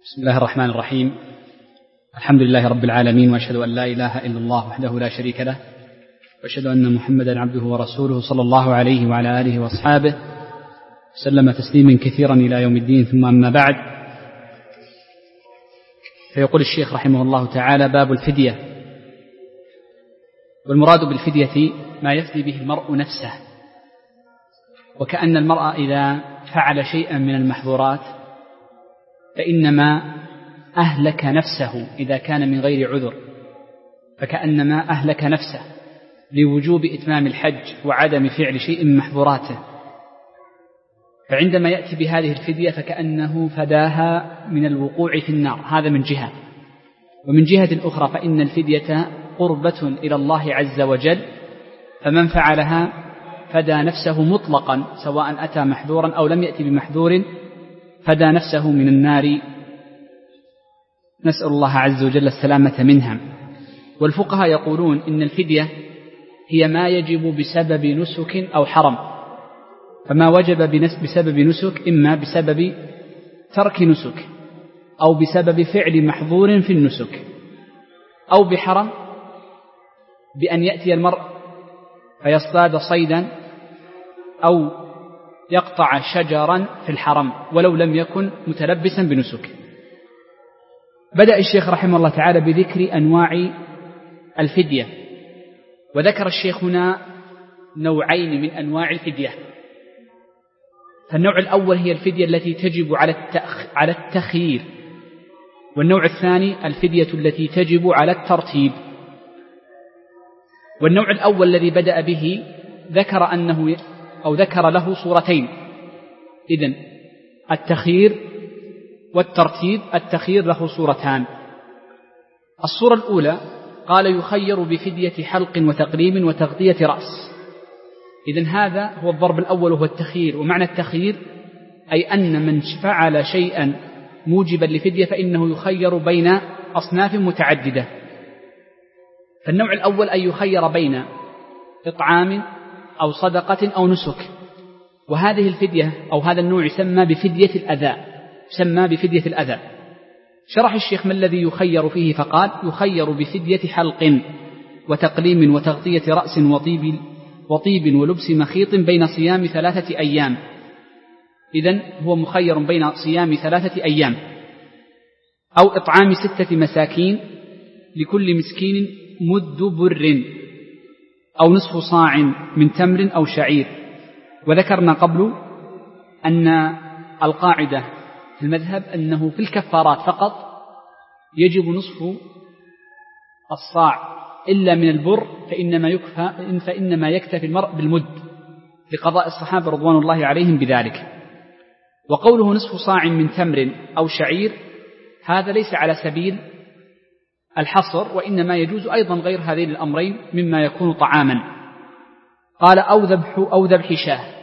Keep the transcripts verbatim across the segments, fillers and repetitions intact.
بسم الله الرحمن الرحيم. الحمد لله رب العالمين، وأشهد أن لا إله إلا الله وحده لا شريك له، وأشهد أن محمدا عبده ورسوله صلى الله عليه وعلى آله وأصحابه سلم تسليما كثيرا إلى يوم الدين. ثم أما بعد، فيقول الشيخ رحمه الله تعالى: باب الفدية. والمراد بالفدية ما يفدي به المرء نفسه، وكأن المرء إذا فعل شيئا من المحظورات فإنما أهلك نفسه إذا كان من غير عذر، فكأنما أهلك نفسه لوجوب إتمام الحج وعدم فعل شيء من محظوراته، فعندما يأتي بهذه الفدية فكأنه فداها من الوقوع في النار. هذا من جهة. ومن جهة أخرى فإن الفدية قربة إلى الله عز وجل، فمن فعلها فدى نفسه مطلقا، سواء أتى محذورا أو لم يأتي بمحذور، فدى نفسه من النار، نسأل الله عز وجل السلامة منها. والفقهاء يقولون إن الفدية هي ما يجب بسبب نسك أو حرم، فما وجب بسبب نسك إما بسبب ترك نسك، أو بسبب فعل محظور في النسك، أو بحرم بأن يأتي المرء فيصطاد صيدا أو يقطع شجرا في الحرم ولو لم يكن متلبسا بنسك. بدأ الشيخ رحمه الله تعالى بذكر أنواع الفدية، وذكر الشيخ هنا نوعين من أنواع الفدية. فالنوع الأول هي الفدية التي تجب على التخيير، والنوع الثاني الفدية التي تجب على الترتيب. والنوع الأول الذي بدأ به ذكر أنه أو ذكر له صورتين. إذن التخيير والترتيب. التخيير له صورتان. الصورة الأولى قال: يخير بفدية حلق وتقليم وتغطية رأس. إذن هذا هو الضرب الأول، وهو التخيير. ومعنى التخيير أي أن من فعل شيئا موجبا لفدية فإنه يخير بين أصناف متعددة. فالنوع الأول أن يخير بين إطعام أو صدقة أو نسك، وهذه الفدية أو هذا النوع يسمى بفدية الأذى يسمى بفدية الأذى. شرح الشيخ ما الذي يخير فيه، فقال: يخير بفدية حلق وتقليم وتغطية رأس وطيب, وطيب ولبس مخيط بين صيام ثلاثة أيام. إذن هو مخير بين صيام ثلاثة أيام أو إطعام ستة مساكين لكل مسكين مد بر أو نصف صاع من تمر أو شعير. وذكرنا قبل أن القاعدة في المذهب أنه في الكفارات فقط يجب نصف الصاع إلا من البر، فإنما, يكفى فإنما يكتفي المرء بالمد لقضاء الصحابة رضوان الله عليهم بذلك. وقوله نصف صاع من تمر أو شعير هذا ليس على سبيل الحصر، وإنما يجوز أيضا غير هذين الأمرين مما يكون طعاما. قال: أو ذبح أو ذبح شاه،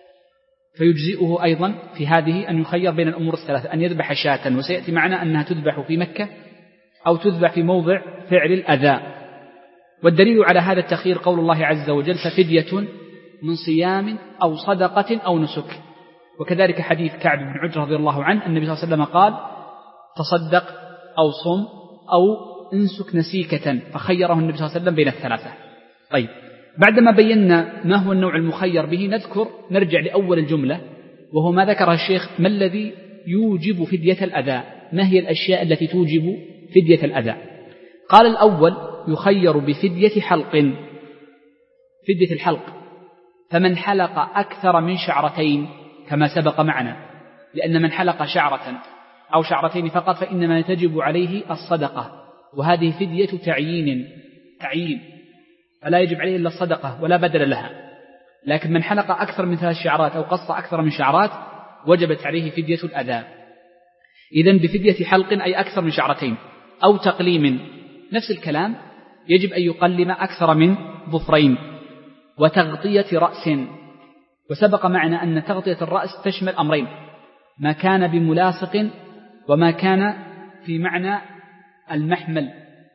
فيجزئه أيضا في هذه أن يخير بين الأمور الثلاثة، أن يذبح شاة، وسيأتي معنا أنها تذبح في مكة أو تذبح في موضع فعل الأذى. والدليل على هذا التخيير قول الله عز وجل: ففدية من صيام أو صدقة أو نسك. وكذلك حديث كعب بن عجرة رضي الله عنه، النبي صلى الله عليه وسلم قال: تصدق أو صم أو انسك نسيكة، فخيره النبي صلى الله عليه وسلم بين الثلاثة. طيب، بعدما بينا ما هو النوع المخير به نذكر نرجع لأول الجملة، وهو ما ذكرها الشيخ: ما الذي يوجب فدية الأذى؟ ما هي الأشياء التي توجب فدية الأذى؟ قال: الأول يخير بفدية حلق. فدية الحلق، فمن حلق أكثر من شعرتين كما سبق معنا، لأن من حلق شعرة أو شعرتين فقط فإنما تجب عليه الصدقة، وهذه فدية تعيين تعيين فلا يجب عليه إلا الصدقة ولا بدل لها. لكن من حلق أكثر من ثلاث شعرات أو قص أكثر من شعرات وجبت عليه فدية الأذى. إذن بفدية حلق أي أكثر من شعرتين، أو تقليم نفس الكلام، يجب أن يقلم أكثر من ظفرين، وتغطية رأس. وسبق معنا أن تغطية الرأس تشمل أمرين: ما كان بملاصق وما كان في معنى المحمل.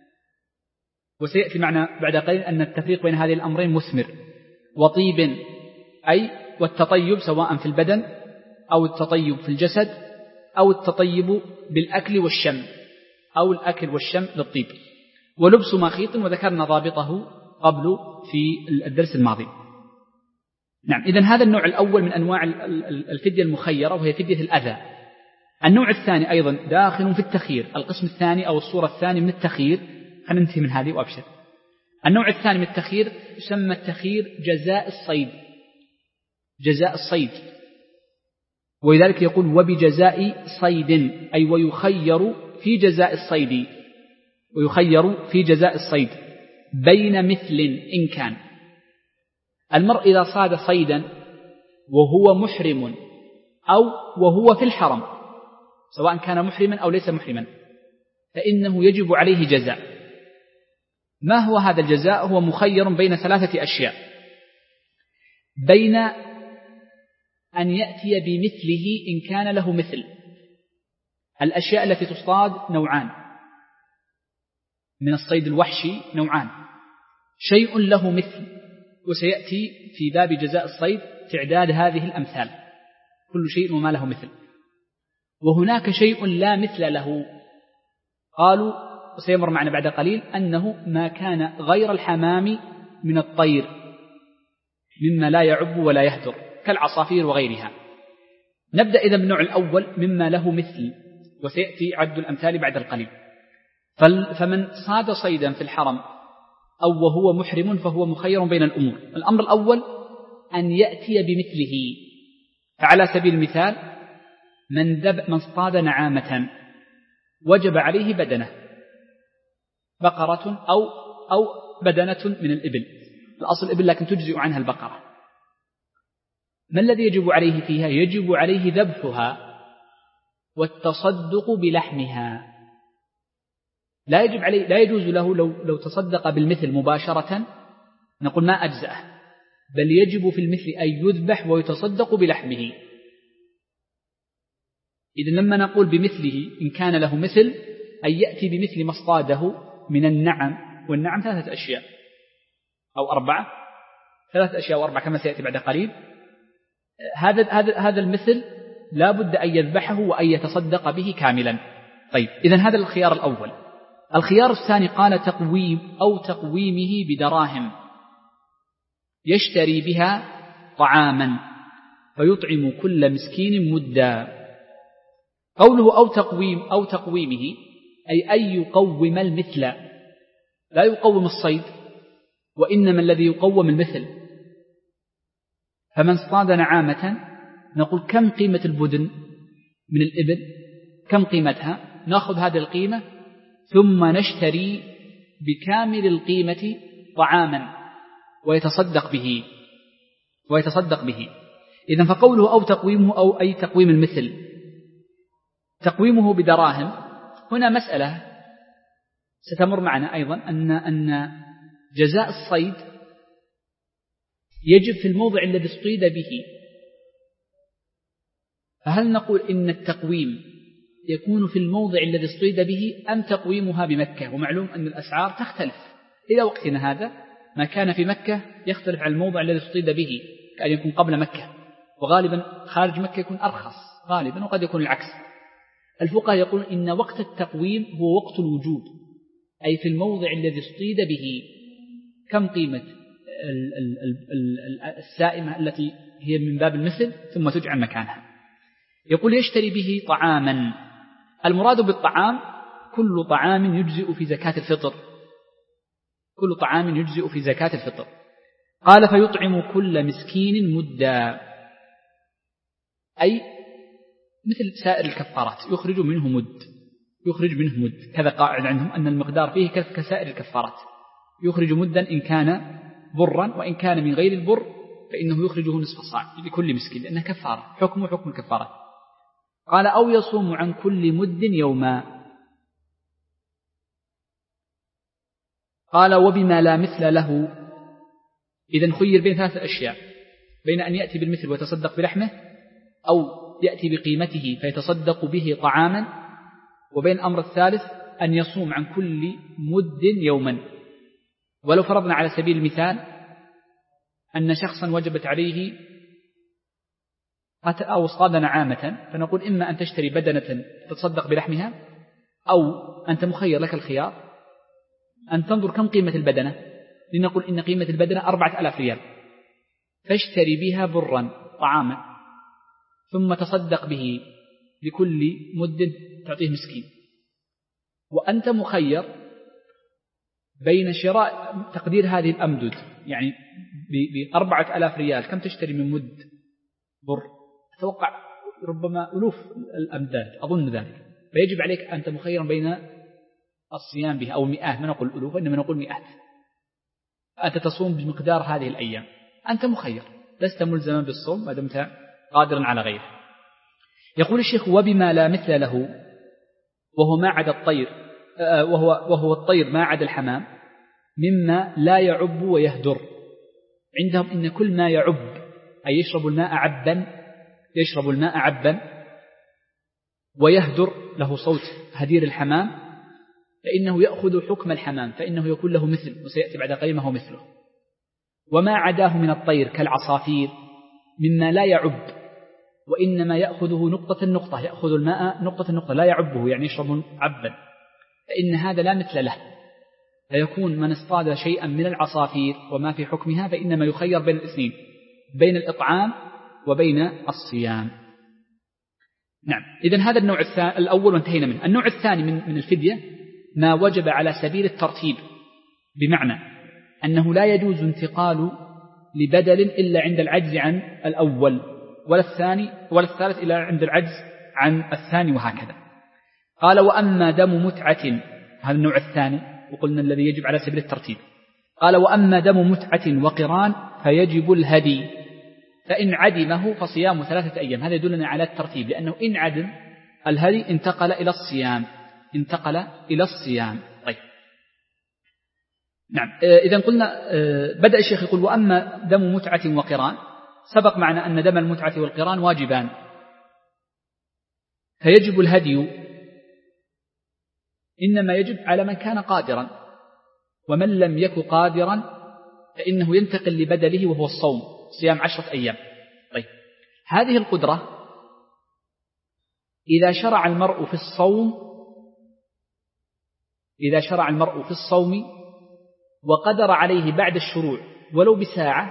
وسيأتي معنا بعد قليل أن التفريق بين هذه الأمرين مثمر. وطيب أي والتطيب سواء في البدن أو التطيب في الجسد أو التطيب بالأكل والشم، أو الأكل والشم للطيب، ولبس مخيط، وذكرنا ضابطه قبل في الدرس الماضي. نعم، إذن هذا النوع الأول من أنواع الفدية المخيرة، وهي فدية الأذى. النوع الثاني أيضا داخل في التخيير، القسم الثاني أو الصورة الثانية من التخيير، خلينا ننتهي من هذه وأبشر. النوع الثاني من التخيير يسمى التخيير جزاء الصيد، جزاء الصيد، ولذلك يقول وبجزاء صيد، أي ويخير في جزاء الصيد، ويخير في جزاء الصيد بين مثل إن كان. المرء إذا صاد صيدا وهو محرم أو وهو في الحرم، سواء كان محرما أو ليس محرما، فإنه يجب عليه جزاء. ما هو هذا الجزاء؟ هو مخير بين ثلاثة أشياء: بين أن يأتي بمثله إن كان له مثل. الأشياء التي تصطاد نوعان من الصيد الوحشي، نوعان: شيء له مثل، وسيأتي في باب جزاء الصيد تعداد هذه الأمثال، كل شيء وما له مثل. وهناك شيء لا مثل له، قالوا وسيمر معنا بعد قليل أنه ما كان غير الحمام من الطير مما لا يعب ولا يهدر كالعصافير وغيرها. نبدأ إذن بالنوع الأول مما له مثل، وسيأتي عد الأمثال بعد القليل. فمن صاد صيدا في الحرم أو وهو محرم فهو مخير بين الأمور. الأمر الأول أن يأتي بمثله، فعلى سبيل المثال من, دب من اصطاد نعامة وجب عليه بدنة، بقرة أو, أو بدنة من الإبل، الأصل الإبل لكن تجزئ عنها البقرة. ما الذي يجب عليه فيها؟ يجب عليه ذبحها والتصدق بلحمها. لا يجب عليه، لا يجوز له لو, لو تصدق بالمثل مباشرة نقول ما أجزأه، بل يجب في المثل أن يذبح ويتصدق بلحمه. إذن لما نقول بمثله إن كان له مثل، أن يأتي بمثل ما اصطاده من النعم، والنعم ثلاثة أشياء أو أربعة، ثلاثة أشياء وأربعة كما سيأتي بعد قليل. هذا هذا هذا المثل لا بد أن يذبحه وأن يتصدق به كاملا. طيب، إذن هذا الخيار الأول. الخيار الثاني قال تقويم أو تقويمه بدراهم يشتري بها طعاما فيطعم كل مسكين مدا. قوله أو تقويم أو تقويمه أي أن يقوم المثل، لا يقوم الصيد، وإنما الذي يقوم المثل. فمن اصطاد نعامة نقول كم قيمة البدن من الإبل، كم قيمتها، نأخذ هذه القيمة ثم نشتري بكامل القيمة طعاما ويتصدق به ويتصدق به. إذن فقوله أو تقويمه أو أي تقويم المثل، تقويمه بدراهم. هنا مسألة ستمر معنا أيضا، أن أن جزاء الصيد يجب في الموضع الذي اصطيد به. فهل نقول إن التقويم يكون في الموضع الذي اصطيد به أم تقويمها بمكة؟ ومعلوم أن الأسعار تختلف إلى وقتنا هذا، ما كان في مكة يختلف عن الموضع الذي اصطيد به، كأن يكون قبل مكة، وغالبا خارج مكة يكون أرخص غالبا، وقد يكون العكس. الفقهاء يقول إن وقت التقويم هو وقت الوجوب، أي في الموضع الذي اصطيد به كم قيمة السائمة التي هي من باب المثل ثم تجعل مكانها. يقول يشتري به طعاما. المراد بالطعام كل طعام يجزئ في زكاة الفطر، كل طعام يجزئ في زكاة الفطر. قال فيطعم كل مسكين مدا، أي مثل سائر الكفارات يخرج منه مد، يخرج منه مد، كذا قاعد عندهم أن المقدار فيه كسائر الكفارات، يخرج مدا إن كان برا، وإن كان من غير البر فإنه يخرجه نصف صاع لكل مسكين، لأنها كفارة، حكمه حكم الكفارة. قال أو يصوم عن كل مد يوما. قال وبما لا مثل له. إذن خير بين ثلاثة أشياء: بين أن يأتي بالمثل ويتصدق بلحمه، أو يأتي بقيمته فيتصدق به طعاما، وبين الأمر الثالث أن يصوم عن كل مد يوما. ولو فرضنا على سبيل المثال أن شخصا وجبت عليه أو أصطاد نعامة، فنقول إما أن تشتري بدنة تتصدق بلحمها، أو أنت مخير لك الخيار أن تنظر كم قيمة البدنة، لنقول إن قيمة البدنة أربعة ألاف ريال، فاشتري بها برا طعاما ثم تصدق به بكل مد تعطيه مسكين. وأنت مخير بين شراء تقدير هذه الأمدد، يعني بأربعة ألاف ريال كم تشتري من مد بر؟ أتوقع ربما ألوف الأمداد أظن ذلك، فيجب عليك أنت مخير بين الصيام بها أو مئات، ما نقول ألوف إنما نقول مئات، أنت تصوم بمقدار هذه الأيام، أنت مخير لست ملزما بالصوم ما دمت قادرا على غيره. يقول الشيخ: وبما لا مثل له، وهو ما عدا الطير، وهو, وهو الطير ما عدا الحمام، مما لا يعب ويهدر. عندهم إن كل ما يعب أي يشرب الماء عبا، يشرب الماء عبا ويهدر له صوت هدير الحمام، فإنه يأخذ حكم الحمام، فإنه يكون له مثل، وسيأتي بعد قليل ما هو مثله. وما عداه من الطير كالعصافير مما لا يعب، وإنما يأخذه نقطة النقطة، يأخذ الماء نقطة النقطة لا يعبه، يعني يشرب عبا، فإن هذا لا مثل له. فيكون من اصطاد شيئا من العصافير وما في حكمها فإنما يخير بين الاثنين، بين الإطعام وبين الصيام. نعم، إذن هذا النوع الأول وانتهينا منه. النوع الثاني من من الفدية ما وجب على سبيل الترتيب، بمعنى أنه لا يجوز انتقال لبدل إلا عند العجز عن الأول، ولا الثاني ولا الثالث إلا عند العجز عن الثاني، وهكذا. قال: وأما دم متعة، هذا النوع الثاني وقلنا الذي يجب على سبيل الترتيب. قال: وأما دم متعة وقران فيجب الهدي، فإن عدمه فصيام ثلاثة أيام. هذا يدلنا على الترتيب، لأنه إن عدم الهدي انتقل إلى الصيام، انتقل إلى الصيام. طيب، نعم، إذن قلنا بدأ الشيخ يقول: وأما دم متعة وقران، سبق معنا أن دم المتعة والقران واجبان، فيجب الهدي إنما يجب على من كان قادرا، ومن لم يكن قادرا فإنه ينتقل لبدله وهو الصوم، صيام عشرة أيام. طيب، هذه القدرة إذا شرع المرء في الصوم إذا شرع المرء في الصوم وقدر عليه بعد الشروع ولو بساعة،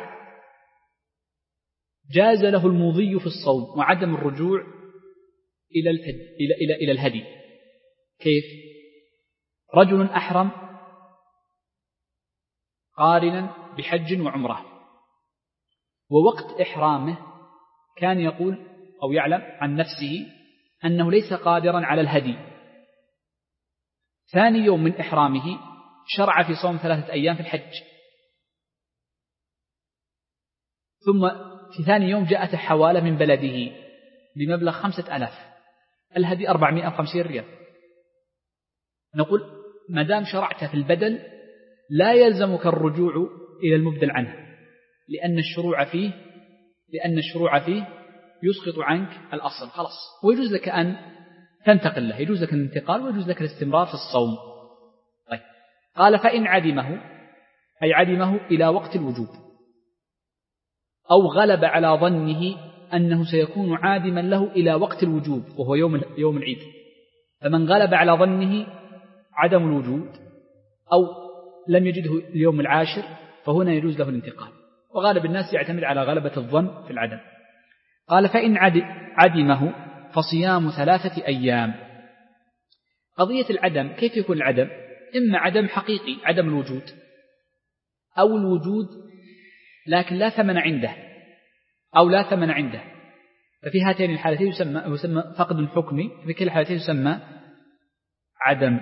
جاز له المضي في الصوم وعدم الرجوع إلى الهدي, إلى إلى إلى الهدي. كيف؟ رجل أحرم قارنا بحج وعمرة، ووقت إحرامه كان يقول أو يعلم عن نفسه أنه ليس قادرا على الهدي. ثاني يوم من إحرامه شرع في صوم ثلاثة أيام في الحج، ثم في ثاني يوم جاءت حوالة من بلده بمبلغ خمسة ألاف، الهدي أربعمائة وخمسين ريال. نقول ما دام شرعت في البدل لا يلزمك الرجوع إلى المبدل عنه، لأن الشروع فيه لأن الشروع فيه يسقط عنك الأصل، خلاص، ويجوز لك أن تنتقل له، يجوز لك الانتقال ويجوز لك الاستمرار في الصوم. طيب، قال: فإن عدمه، أي عدمه إلى وقت الوجوب، أو غلب على ظنه أنه سيكون عادما له إلى وقت الوجوب وهو يوم يوم العيد، فمن غلب على ظنه عدم الوجود أو لم يجده اليوم العاشر فهنا يجوز له الانتقال، وغالب الناس يعتمد على غلبة الظن في العدم. قال: فإن عدمه فصيام ثلاثة أيام. قضية العدم كيف يكون العدم؟ إما عدم حقيقي، عدم الوجود، أو الوجود لكن لا ثمن عنده، أو لا ثمن عنده، ففي هاتين الحالتين يسمى, يسمى فقد حكمي، في كل الحالتين يسمى عدم.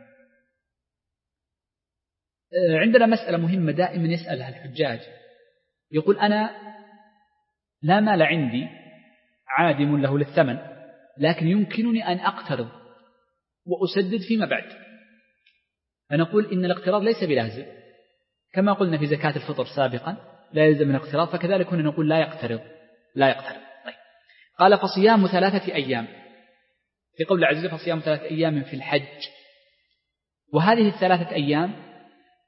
عندنا مسألة مهمة دائما يسألها الحجاج، يقول: أنا لا مال عندي عادم له للثمن، لكن يمكنني أن أقترض وأسدد فيما بعد. فنقول إن الاقتراض ليس بلازم، كما قلنا في زكاة الفطر سابقا لا يلزم من الاقتراض، فكذلك هنا نقول لا يقترض لا يقترض. طيب، قال: فصيام ثلاثة أيام، في قول العزيز: فصيام ثلاثة أيام في الحج. وهذه الثلاثة أيام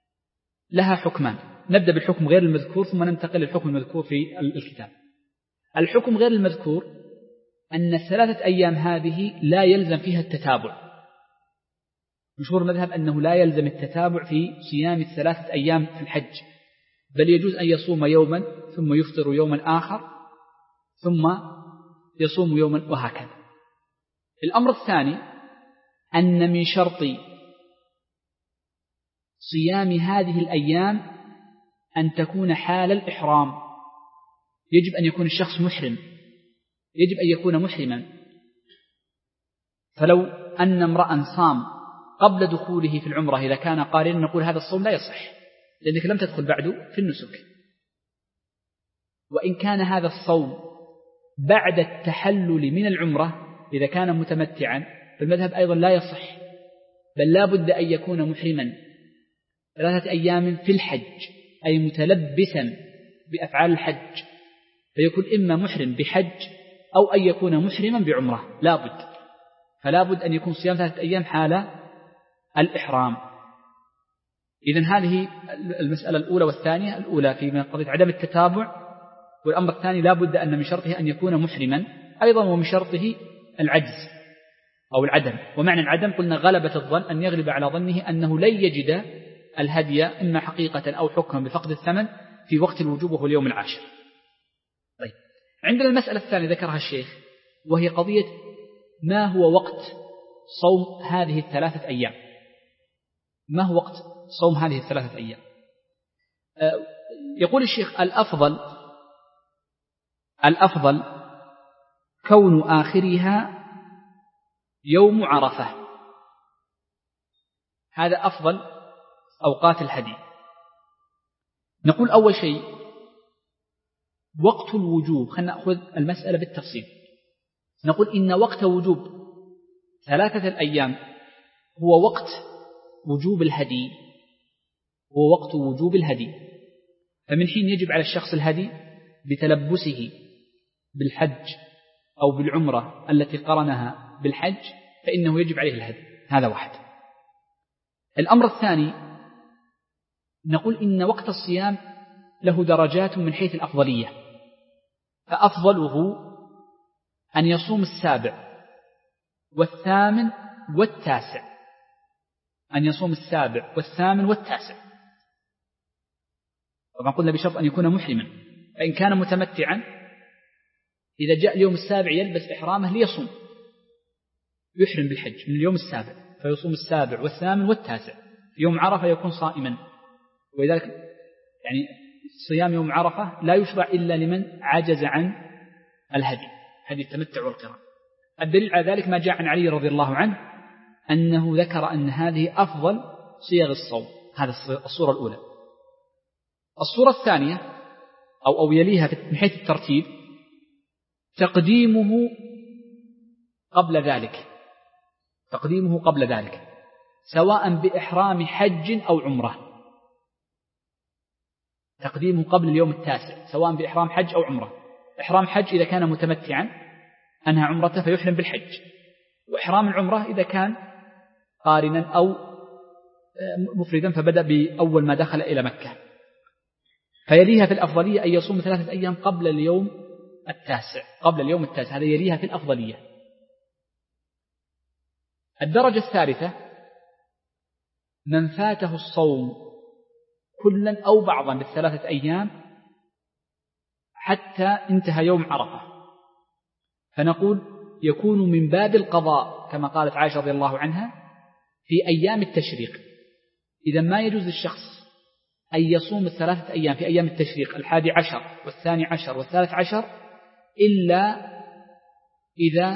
لها حكمان، نبدأ بالحكم غير المذكور ثم ننتقل للحكم المذكور في الكتاب. الحكم غير المذكور أن الثلاثة أيام هذه لا يلزم فيها التتابع. مشهور المذهب أنه لا يلزم التتابع في صيام الثلاثة أيام في الحج، بل يجوز أن يصوم يوما ثم يفطر يوما آخر ثم يصوم يوما وهكذا. الأمر الثاني أن من شرط صيام هذه الأيام أن تكون حال الإحرام، يجب أن يكون الشخص محرم، يجب أن يكون محرما. فلو أن امرأ صام قبل دخوله في العمرة إذا كان قارنا نقول هذا الصوم لا يصح، لأنك لم تدخل بعد في النسك. وإن كان هذا الصوم بعد التحلل من العمرة إذا كان متمتعا فالمذهب أيضا لا يصح، بل لا بد أن يكون محرما ثلاثة أيام في الحج، أي متلبسا بأفعال الحج، فيكون إما محرم بحج أو أن يكون محرما بعمرة، لا بد. فلا بد أن يكون صيام ثلاثة أيام حال الإحرام. إذن هذه المسألة الأولى والثانية. الأولى في قضية عدم التتابع، والأمر الثاني لا بد أن من شرطه أن يكون محرما أيضا، ومن شرطه العجز أو العدم. ومعنى العدم قلنا غلبة الظن، أن يغلب على ظنه أنه لن يجد الهدي إما حقيقة أو حكما بفقد الثمن في وقت الوجوب وهو اليوم العاشر. طيب، عندنا المسألة الثانية ذكرها الشيخ، وهي قضية ما هو وقت صوم هذه الثلاثة أيام. ما هو وقت صوم هذه الثلاثة أيام؟ يقول الشيخ الأفضل الأفضل كون آخرها يوم عرفة، هذا أفضل أوقات الهدي. نقول أول شيء وقت الوجوب، خلينا نأخذ المسألة بالتفصيل. نقول إن وقت وجوب ثلاثة الأيام هو وقت وجوب الهدي، هو وقت وجوب الهدي. فمن حين يجب على الشخص الهدي بتلبسه بالحج أو بالعمرة التي قرنها بالحج فإنه يجب عليه الهدي. هذا واحد. الأمر الثاني نقول إن وقت الصيام له درجات من حيث الأفضلية، فأفضله أن يصوم السابع والثامن والتاسع، أن يصوم السابع والثامن والتاسع. طبعا قلنا بشرط أن يكون محرما، فإن كان متمتعا إذا جاء اليوم السابع يلبس إحرامه ليصوم، يحرم بالحج من اليوم السابع، فيصوم السابع والثامن والتاسع. في يوم عرفة يكون صائما، ولذلك يعني صيام يوم عرفة لا يشرع إلا لمن عجز عن الهدي، هدي التمتع والقران. الدليل على ذلك ما جاء عن علي رضي الله عنه أنه ذكر أن هذه أفضل صيغ الصوم. هذا الصورة الأولى. الصورة الثانية أو أو يليها من حيث الترتيب تقديمه قبل ذلك، تقديمه قبل ذلك سواء بإحرام حج أو عمرة، تقديمه قبل اليوم التاسع سواء بإحرام حج أو عمرة. إحرام حج إذا كان متمتعا أنهى عمرته فيحرم بالحج، وإحرام العمرة إذا كان قارنا أو مفردا فبدأ بأول ما دخل إلى مكة. فيليها في الأفضلية أن يصوم ثلاثة أيام قبل اليوم التاسع، قبل اليوم التاسع، هذا يليها في الأفضلية. الدرجة الثالثة من فاته الصوم كلا أو بعضا بالثلاثة أيام حتى انتهى يوم عرفة، فنقول يكون من باب القضاء كما قالت عائشة رضي الله عنها في أيام التشريق. إذا ما يجوز للشخص أن يصوم الثلاثة أيام في أيام التشريق الحادي عشر والثاني عشر والثالث عشر إلا إذا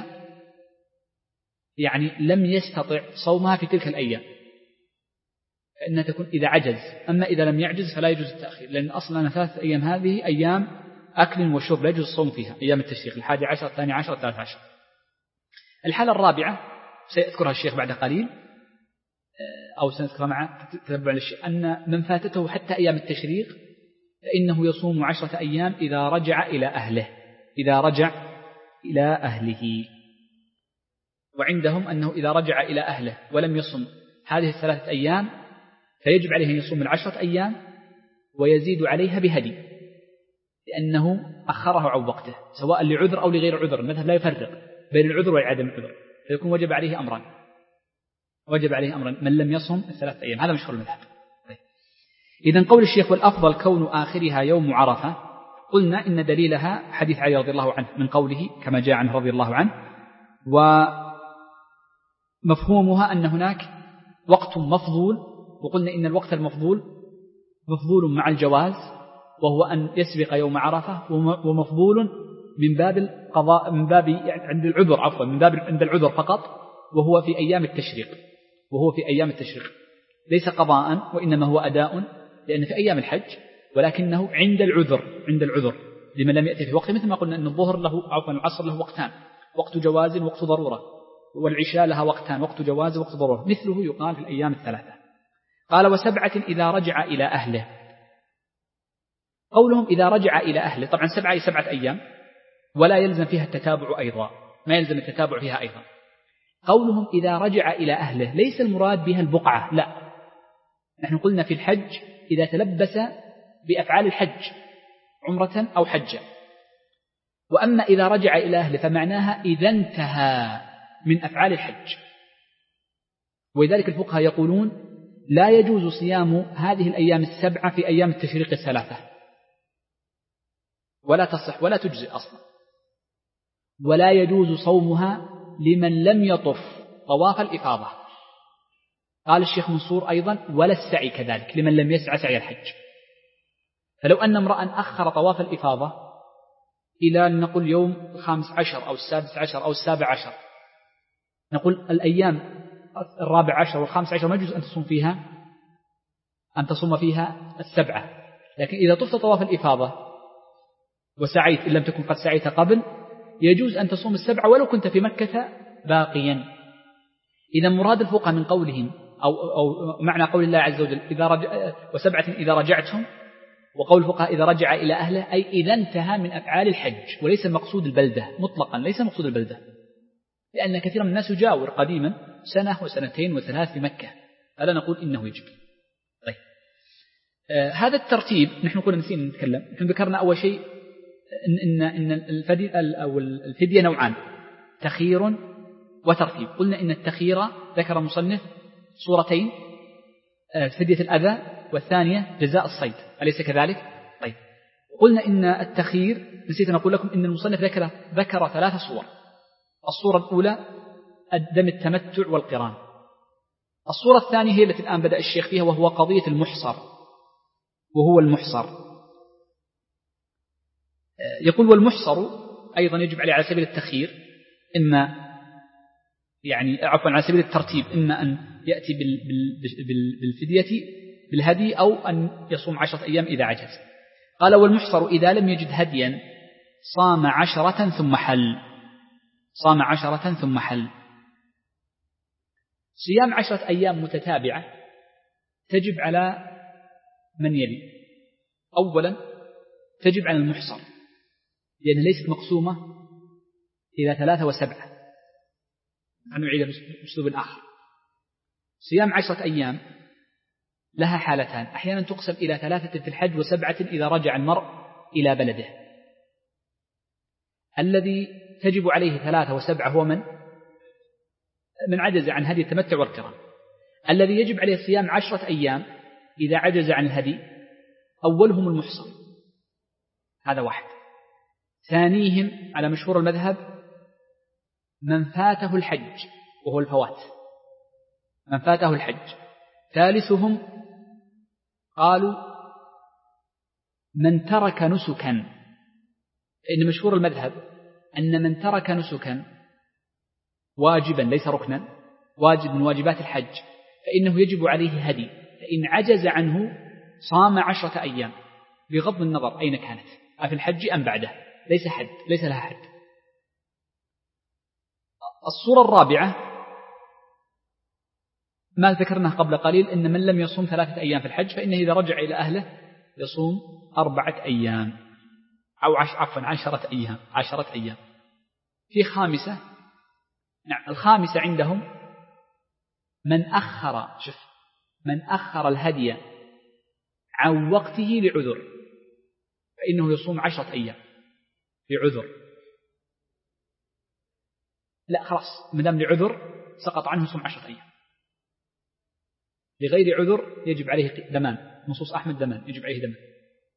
يعني لم يستطع صومها في تلك الأيام، فإنها تكون إذا عجز. أما إذا لم يعجز فلا يجوز التأخير، لأن أصلا ثلاثة أيام هذه أيام أكل وشرب لا يجوز الصوم فيها، أيام التشريق الحادي عشر الثاني عشر الثالث عشر. الحالة الرابعة سيذكرها الشيخ بعد قليل أو سنذكرها مع تتبع للشيء، أن من فاتته حتى أيام التشريق فإنه يصوم عشرة أيام إذا رجع إلى أهله، إذا رجع إلى أهله. وعندهم أنه إذا رجع إلى أهله ولم يصم هذه الثلاثة أيام فيجب عليه أن يصوم العشرة أيام ويزيد عليها بهدي، لأنه أخره عن وقته سواء لعذر أو لغير عذر. المذهب لا يفرق بين العذر وعدم العذر، فيكون وجب عليه أمران، وجب عليه أمران من لم يصم الثلاث أيام. هذا مشهور المذهب. طيب. إذن قول الشيخ والأفضل كون آخرها يوم عرفة، قلنا إن دليلها حديث علي رضي الله عنه من قوله كما جاء عنه رضي الله عنه، ومفهومها أن هناك وقت مفضول، وقلنا إن الوقت المفضول مفضول مع الجواز وهو أن يسبق يوم عرفة، ومفضول من باب القضاء من باب يعني عند العذر عفوا من باب عند العذر فقط، وهو في أيام التشريق وهو في أيام التشريق ليس قضاء وإنما هو أداء، لأن في أيام الحج، ولكنه عند العذر عند العذر لمن لم يأتي في وقته، مثل ما قلنا أن الظهر له عفوا العصر له وقتان، وقت جواز وقت ضرورة، والعشاء لها وقتان، وقت جواز وقت ضرورة، مثله يقال في الأيام الثلاثة. قال وسبعة إذا رجع إلى أهله. قولهم إذا رجع إلى أهله، طبعا سبعة أي سبعة أيام، ولا يلزم فيها التتابع أيضا، ما يلزم التتابع فيها أيضا. قولهم إذا رجع إلى أهله ليس المراد بها البقعة، لا، نحن قلنا في الحج إذا تلبس بأفعال الحج عمرة أو حجة، وأما إذا رجع إلى أهله فمعناها إذا انتهى من أفعال الحج. ولذلك الفقهاء يقولون لا يجوز صيام هذه الأيام السبعة في أيام التشريق الثلاثة، ولا تصح ولا تجزئ أصلا، ولا يجوز صومها لمن لم يطف طواف الإفاضة. قال الشيخ منصور أيضا ولا السعي كذلك لمن لم يسعى سعي الحج. فلو أن امرأ أخر طواف الإفاضة إلى نقول يوم الخامس عشر أو السادس عشر أو السابع عشر، نقول الأيام الرابع عشر والخامس عشر ما يجوز أن تصوم فيها أن تصوم فيها السبعة، لكن إذا طفت طواف الإفاضة وسعيت إن لم تكن قد سعيت قبل يجوز أن تصوم السبعة ولو كنت في مكة باقيا. إذا مراد الفقهاء من قولهم أو, أو معنى قول الله عز وجل إذا رجع وسبعة إذا رجعتم، وقول الفقهاء إذا رجع إلى أهله أي إذا انتهى من أفعال الحج، وليس مقصود البلدة مطلقا، ليس مقصود البلدة، لأن كثيرا من الناس يجاور قديما سنة وسنتين وثلاث في مكة، فلا نقول إنه يجب. طيب. آه هذا الترتيب نحن كنا نسينا نتكلم، نحن ذكرنا أول شيء إن, إن, إن الفدية, أو الفدية نوعان، تخيير وترتيب. قلنا إن التخيير ذكر المصنف صورتين، آه فدية الأذى والثانية جزاء الصيد، أليس كذلك؟ طيب. قلنا إن التخيير نسيت نقول لكم إن المصنف ذكر, ذكر ثلاث صور. الصورة الأولى الدم التمتع والقران. الصورة الثانية هي التي الآن بدأ الشيخ فيها، وهو قضية المحصر، وهو المحصر. يقول والمحصر أيضا يجب عليه على سبيل التخيير، إما يعني عفوا على سبيل الترتيب، إما أن يأتي بالفدية بالهدي أو أن يصوم عشرة أيام إذا عجز. قال والمحصر إذا لم يجد هديا صام عشرة ثم حل، صام عشرة ثم حل. صيام عشرة أيام متتابعة تجب على من يلي. أولا تجب على المحصر، لأنها ليست مقسومة إلى ثلاثة وسبعة، نعيد بأسلوب آخر. صيام عشرة أيام لها حالتان، أحيانا تقسم إلى ثلاثة في الحج وسبعة إذا رجع المرء إلى بلده. الذي تجب عليه ثلاثة وسبعة هو من من عجز عن هدي التمتع والقران. الذي يجب عليه صيام عشرة أيام إذا عجز عن الهدي أولهم المحصر، هذا واحد. ثانيهم على مشهور المذهب من فاته الحج وهو الفوات، من فاته الحج. ثالثهم قالوا من ترك نسكا، إن مشهور المذهب أن من ترك نسكا واجبا ليس ركنا، واجب من واجبات الحج، فإنه يجب عليه هدي، فإن عجز عنه صام عشرة أيام بغض النظر أين كانت، أفي الحج أم بعده، ليس حد، ليس لها حد. الصورة الرابعة ما ذكرناه قبل قليل، إن من لم يصوم ثلاثة أيام في الحج فإنه إذا رجع إلى أهله يصوم أربعة أيام أو عش عفوا عشرة أيام عشرة أيام. في خامسة، نعم الخامسة عندهم من أخر شوف من أخر الهدي عن وقته لعذر، فإنه يصوم عشرة أيام لعذر. لا خلاص، مدام لعذر سقط عنه صوم عشرة أيام. لغير عذر يجب عليه دمان، نصوص أحمد دمان، يجب عليه دمان.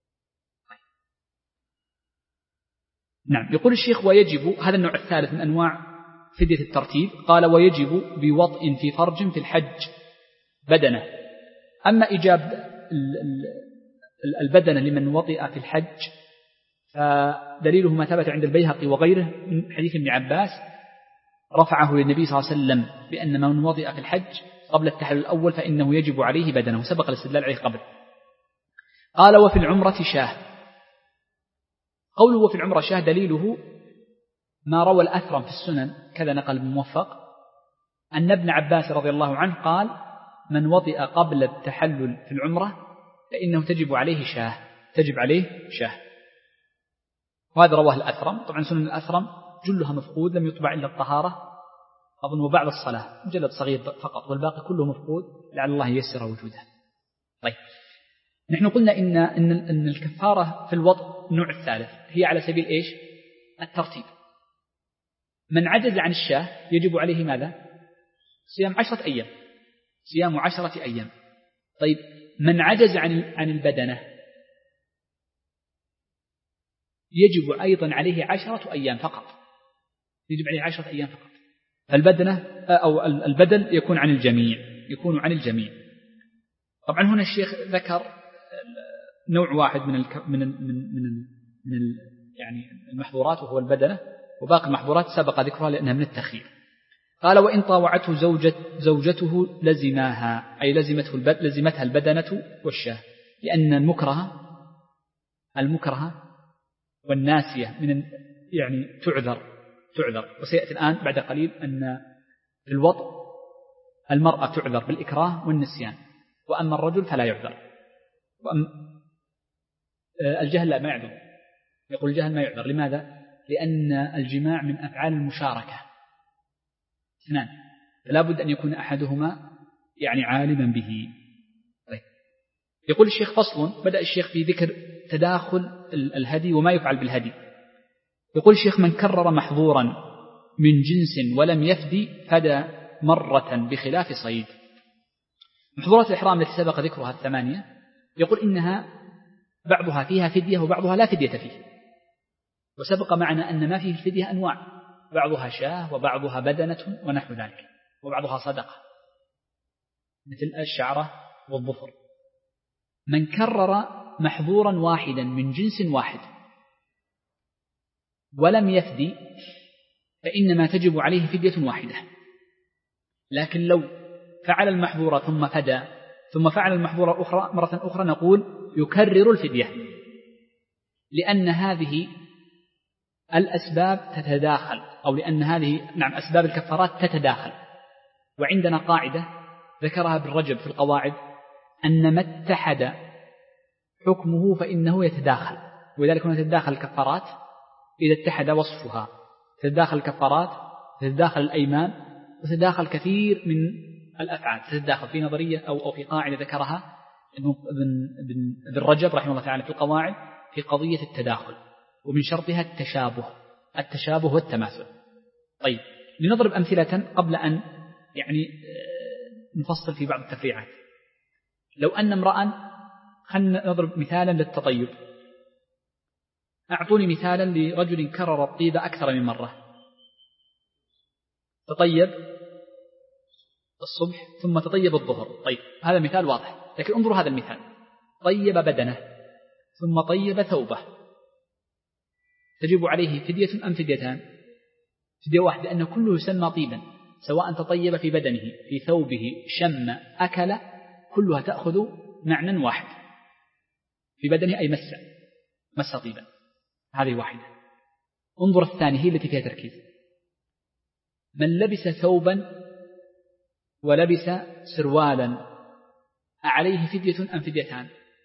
نعم. يقول الشيخ ويجب، هذا النوع الثالث من أنواع فدية الترتيب، قال ويجب بوطء في فرج في الحج بدنه. أما إيجاب البدنة لمن وطئ في الحج فدليله ما ثبت عند البيهقي وغيره من حديث ابن عباس رفعه للنبي صلى الله عليه وسلم بأن من وطئ في الحج قبل التحلل الأول فإنه يجب عليه بدنه، سبق الاستدلال عليه قبل. قال وفي العمرة شاه. قوله وفي العمرة شاه دليله ما روى الأثرم في السنن كذا نقل الموفق أن ابن عباس رضي الله عنه قال من وطئ قبل التحلل في العمرة فإنه تجب عليه شاه، تجب عليه شاه. وهذا رواه الأثرم. طبعا سنن الأثرم جلها مفقود، لم يطبع إلا الطهارة أظن وبعد الصلاة، مجلد صغير فقط، والباقي كله مفقود، لعل الله ييسر وجوده. طيب، نحن قلنا إن, إن, إن الكفارة في الوضع النوع الثالث هي على سبيل إيش؟ الترتيب. من عجز عن الشاه يجب عليه ماذا؟ صيام عشرة أيام، صيام عشرة أيام. طيب، من عجز عن عن البدنة يجب أيضا عليه عشرة أيام فقط، يجب عليه عشرة أيام فقط. البدنة أو البدل يكون عن الجميع، يكون عن الجميع. طبعا هنا الشيخ ذكر نوع واحد من الك... من من من, من ال... يعني المحظورات وهو البدنة، وباقي المحظورات سبق ذكرها لأنها من التخيير. قال وإن طاوعته زوجة زوجته لزماها، أي لزمته البد... لزمتها البدنة والشاه، لأن المكره المكره والناسية من يعني تعذر تعذر وسيأتي الآن بعد قليل أن في الوطء المرأة تعذر بالإكراه والنسيان، وأما الرجل فلا يعذر. وأما الجهل لا ما يعذر، يقول الجهل ما يعذر. لماذا؟ لأن الجماع من أفعال المشاركة اثنان، فلا بد أن يكون أحدهما يعني عالما به. طيب. يقول الشيخ فصل، بدأ الشيخ في ذكر تداخل الهدي وما يفعل بالهدي. يقول الشيخ من كرر محظورا من جنس ولم يفدي فدى مرة بخلاف صيد. محظورات الإحرام التي سبق ذكرها الثمانية يقول إنها بعضها فيها فدية وبعضها لا فدية فيه، وسبق معنا أن ما فيه الفدية أنواع، بعضها شاه وبعضها بدنة ونحو ذلك، وبعضها صدقة مثل الشعرة والظفر. من كرر محظورا واحدا من جنس واحد ولم يفدي فإنما تجب عليه فدية واحدة، لكن لو فعل المحظور ثم فدى ثم فعل المحظور أخرى مرة أخرى نقول يكرر الفدية، لأن هذه الأسباب تتداخل، أو لأن هذه نعم أسباب الكفارات تتداخل. وعندنا قاعدة ذكرها ابن رجب في القواعد أن ما اتحد حكمه فإنه يتداخل، ولذلك هنا تتداخل الكفارات إذا اتحد وصفها، تتداخل الكفارات، تتداخل الأيمان، وتتداخل كثير من الأفعال، تتداخل في نظرية أو أو في قاعدة ذكرها ابن ابن رجب رحمه الله تعالى في القواعد في قضية التداخل، ومن شرطها التشابه التشابه والتماثل. طيب، لنضرب أمثلة قبل أن يعني نفصل في بعض التفريعات. لو أن امرأ، خلنا نضرب مثالا للتطيب. أعطوني مثالا لرجل كرر الطيب أكثر من مرة، تطيب الصبح ثم تطيب الظهر. طيب، هذا مثال واضح، لكن انظروا هذا المثال: طيب بدنه ثم طيب ثوبه، تجب عليه فدية أم فديتان؟ فدية واحدة، لأنه كله يسمى طيبا، سواء تطيب في بدنه في ثوبه شم أكل، كلها تأخذ معنى واحد، في بدنه أي مس مس طيبا، هذه واحدة. انظر الثانية هي التي فيها تركيز: من لبس ثوبا ولبس سروالا أعليه فدية أم فديتان؟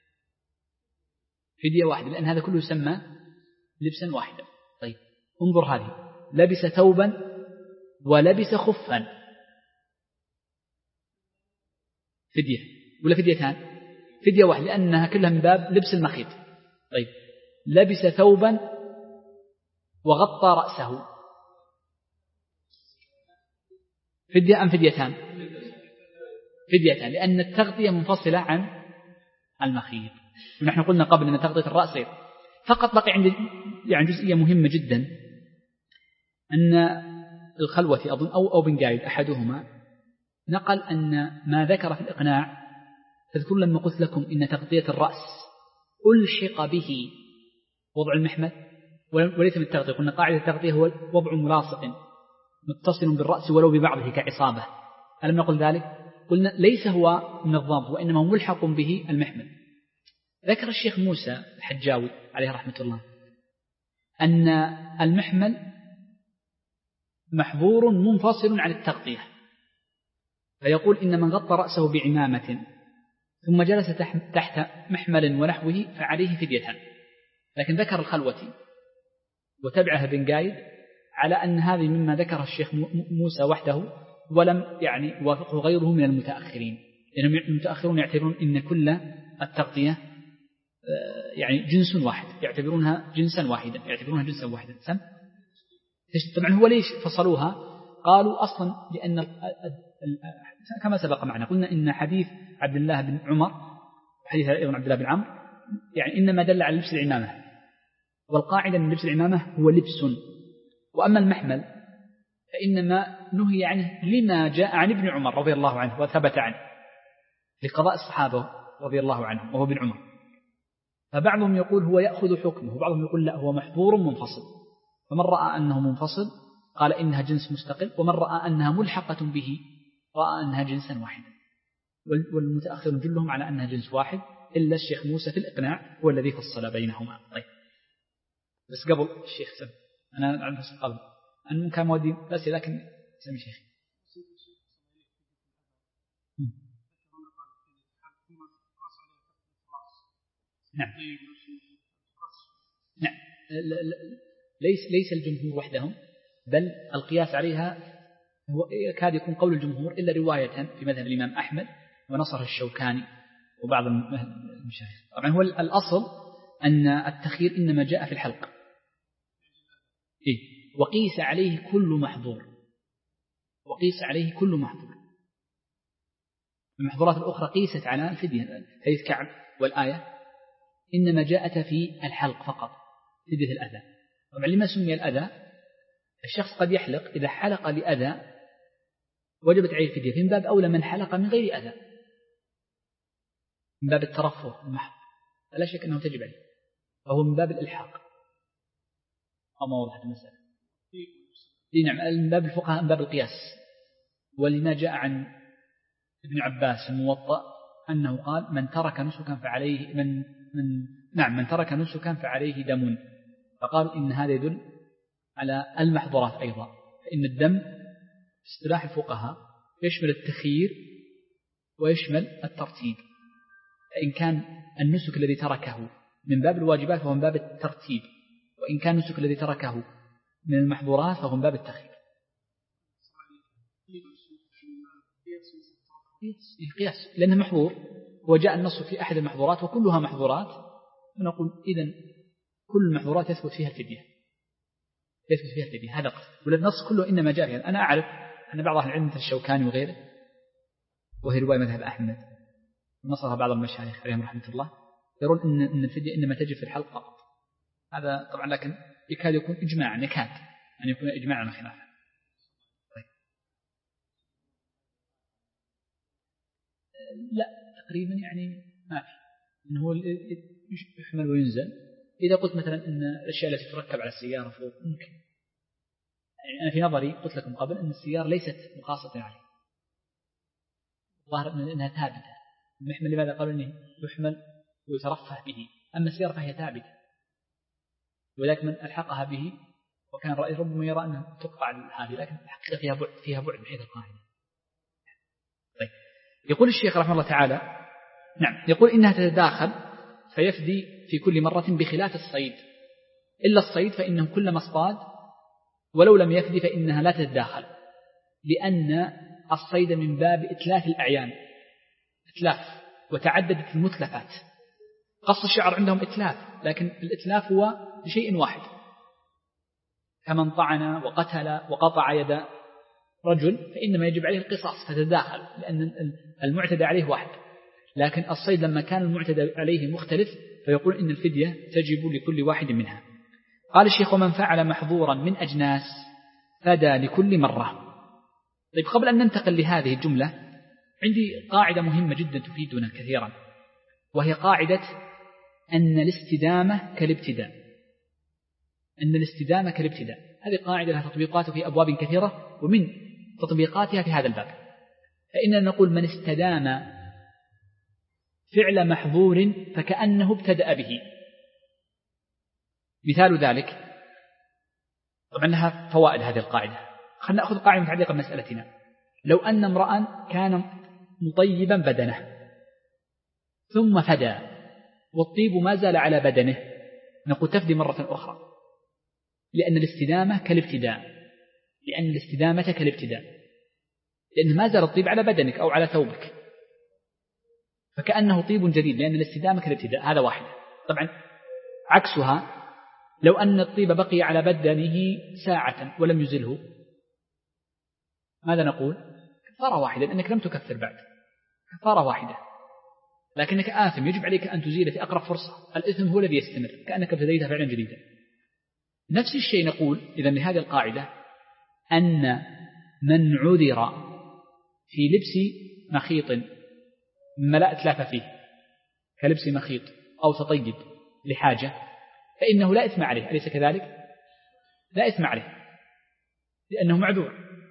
فدية واحدة، لأن هذا كله يسمى لبسا واحدا. طيب، انظر هذه: لبس ثوبا ولبس خفا، فدية ولا فديتان؟ فدية واحدة، لأنها كلها من باب لبس المخيط. طيب، لبس ثوبا وغطى رأسه فدية أم فديتان؟ فديتان، لأن التغطية منفصلة عن المخيط. ونحن قلنا قبل أن تغطية الرأس فقط بقي عند يعني جزئية مهمة جدا، أن الخلوة أظن أو أو بن قايد أحدهما نقل أن ما ذكر في الإقناع، تذكرون لما قلت لكم إن تغطية الرأس ألحق به وضع المحمل وليس بالتغطية، قلنا قاعدة التغطية هو وضع ملاصق متصل بالرأس ولو ببعضه كعصابة، ألم نقل ذلك؟ قلنا ليس هو من الضابط وإنما هو ملحق به المحمل. ذكر الشيخ موسى الحجاوي عليه رحمة الله أن المحمل محظور منفصل عن التغطية، فيقول إن من غطى رأسه بعمامة ثم جلس تحت محمل ونحوه فعليه فديتان، لكن ذكر الخلوة وتبعها بن قايد على أن هذه مما ذكر الشيخ موسى وحده ولم يعني يوافقه غيره من المتأخرين، لأنهم المتأخرون يعتبرون إن كل التغطية يعني جنس واحد، يعتبرونها جنسا واحدا، يعتبرونها جنسا واحدا. سم طبعا هو ليش فصلوها؟ قالوا أصلا لأن كما سبق معنا قلنا إن حديث عبد الله بن عمر حديث ابن عبد الله بن عمرو يعني إنما دل على لبس العمامة، والقاعدة من لبس العمامة هو لبس، وأما المحمل فإنما نهي عنه لما جاء عن ابن عمر رضي الله عنه وثبت عنه لقضاء الصحابة رضي الله عنهم وهو ابن عمر، فبعضهم يقول هو يأخذ حكمه وبعضهم يقول لا هو محظور منفصل، فمن رأى أنه منفصل قال إنها جنس مستقل، ومن رأى أنها ملحقة به رأى أنها جنسا واحدا، والمتأخرون جلهم على أنها جنس واحد إلا الشيخ موسى في الإقناع هو الذي فصل بينهما. طيب بس قبل الشيخ سم أنا عن بس قبل أن كان مودي بس لكن سمي شيخي. نعم نعم ليس ليس الجمهور وحدهم، بل القياس عليها هو كاد يكون قول الجمهور إلا رواية في مذهب الإمام أحمد ونصر الشوكاني وبعض المشايخ. طبعا هو الأصل أن التخيير إنما جاء في الحلق إيه؟ وقيس عليه كل محظور، وقيس عليه كل محظور. المحظورات الأخرى قيست على الفدية، حديث كعب والآية إنما جاءت في الحلق فقط فدية الأذى. طبعا لما سمي الأذى؟ الشخص قد يحلق، إذا حلق لأذى وجبت عليه الفدية، في باب أولى من حلق من غير أذى من باب الترفه المحض، فلا شك أنه تجب عليه، فهو من باب الإلحاق أو ما وضحت المسألة. نعم من باب الفقهاء من باب القياس، ولما جاء عن ابن عباس الموطأ أنه قال من ترك نسكا فعليه من من نعم من ترك نسكا فعليه دم، فقالوا إن هذا يدل على المحظورات أيضا، فإن الدم اصطلاح الفقهاء يشمل التخيير ويشمل الترتيب، فإن كان النسك الذي تركه من باب الواجبات فهو من باب الترتيب، وإن كان النسك الذي تركه من المحظورات فهو من باب التخيير. القياس لأنه محظور وجاء النص في أحد المحظورات وكلها محظورات، ونقول إذن كل المحظورات يثبت فيها الفدية، يثبت فيها الفدية، هذا قصد. والنص كله إنما جاء فيها. أنا أعرف أن بعض أهل العلم مثل الشوكاني وغيره وهي رواية مذهب أحمد ونصرها بعض المشايخ عليهم رحمة الله يرون إن إن الفدية إنما تجب في الحلق فقط. هذا طبعا لكن يكاد يكون إجماعا، يكاد أن يكون إجماعا خلافا. طيب. لا تقريبا يعني ما في إنه هو يحمل وينزل. إذا قلت مثلا إن الأشياء التي تركب على السيارة فوق ممكن، يعني أنا في نظري قلت لكم قبل أن السيارة ليست مقاصة عليه، ظاهر أنها ثابتة. المحمل لماذا قالوا أنه يحمل ويترفه به، أما السيارة فهي ثابتة، ولكن من ألحقها به وكان رأي ربما يرى أنها تقطع هذه، لكن الحقيقة فيها بعد فيها بعد بحيث القاعدة. طيب يقول الشيخ رحمه الله تعالى نعم يقول إنها تتداخل فيفدي في كل مرة بخلاف الصيد، إلا الصيد فإنه كلما اصطاد ولو لم يفدي فإنها لا تتداخل، لأن الصيد من باب إتلاف الأعيان، إتلاف وتعددت المتلفات، قص الشعر عندهم إتلاف، لكن الإتلاف هو لشيء واحد، كمن طعن وقتل وقطع يد رجل فإنما يجب عليه القصاص فتداخل، لأن المعتدى عليه واحد. لكن الصيد لما كان المعتدى عليه مختلف فيقول إن الفدية تجب لكل واحد منها. قال الشيخ: ومن فعل محظورا من أجناس فدى لكل مرة. طيب، قبل أن ننتقل لهذه الجملة عندي قاعدة مهمة جدا تفيدنا كثيرا، وهي قاعدة أن الاستدامة كالابتداء. أن الاستدامة كالابتداء هذه قاعدة لها تطبيقات في أبواب كثيرة، ومن تطبيقاتها في هذا الباب فإننا نقول: من استدام فعل محظور فكأنه ابتدأ به. مثال ذلك، طبعا لها فوائد هذه القاعدة. خلنا نأخذ قاعدة متعلقة بمسألتنا. لو أن امرأ كان مطيبا بدنه ثم فدى والطيب ما زال على بدنه، نقول تفدي مرة أخرى، لأن الاستدامة كالابتداء لأن الاستدامة كالابتداء لأن ما زال الطيب على بدنك أو على ثوبك، فكأنه طيب جديد، لأن الاستدامة كالابتداء. هذا واحد. طبعا عكسها، لو أن الطيب بقي على بدنه ساعة ولم يزله، ماذا نقول؟ كفارة واحدة، لأنك لم تكفر بعد، كفارة واحدة، لكنك آثم، يجب عليك أن تزيل في أقرب فرصة. الإثم هو الذي يستمر، كأنك ابتديت فعلا جديدا. نفس الشيء نقول إذا لهذه القاعدة أن من عذر في لبس مخيط مما لا إتلاف فيه كلبس مخيط أو تطيب لحاجة فإنه لا إثم عليه، أليس كذلك؟ لا إثم عليه لأنه معذور.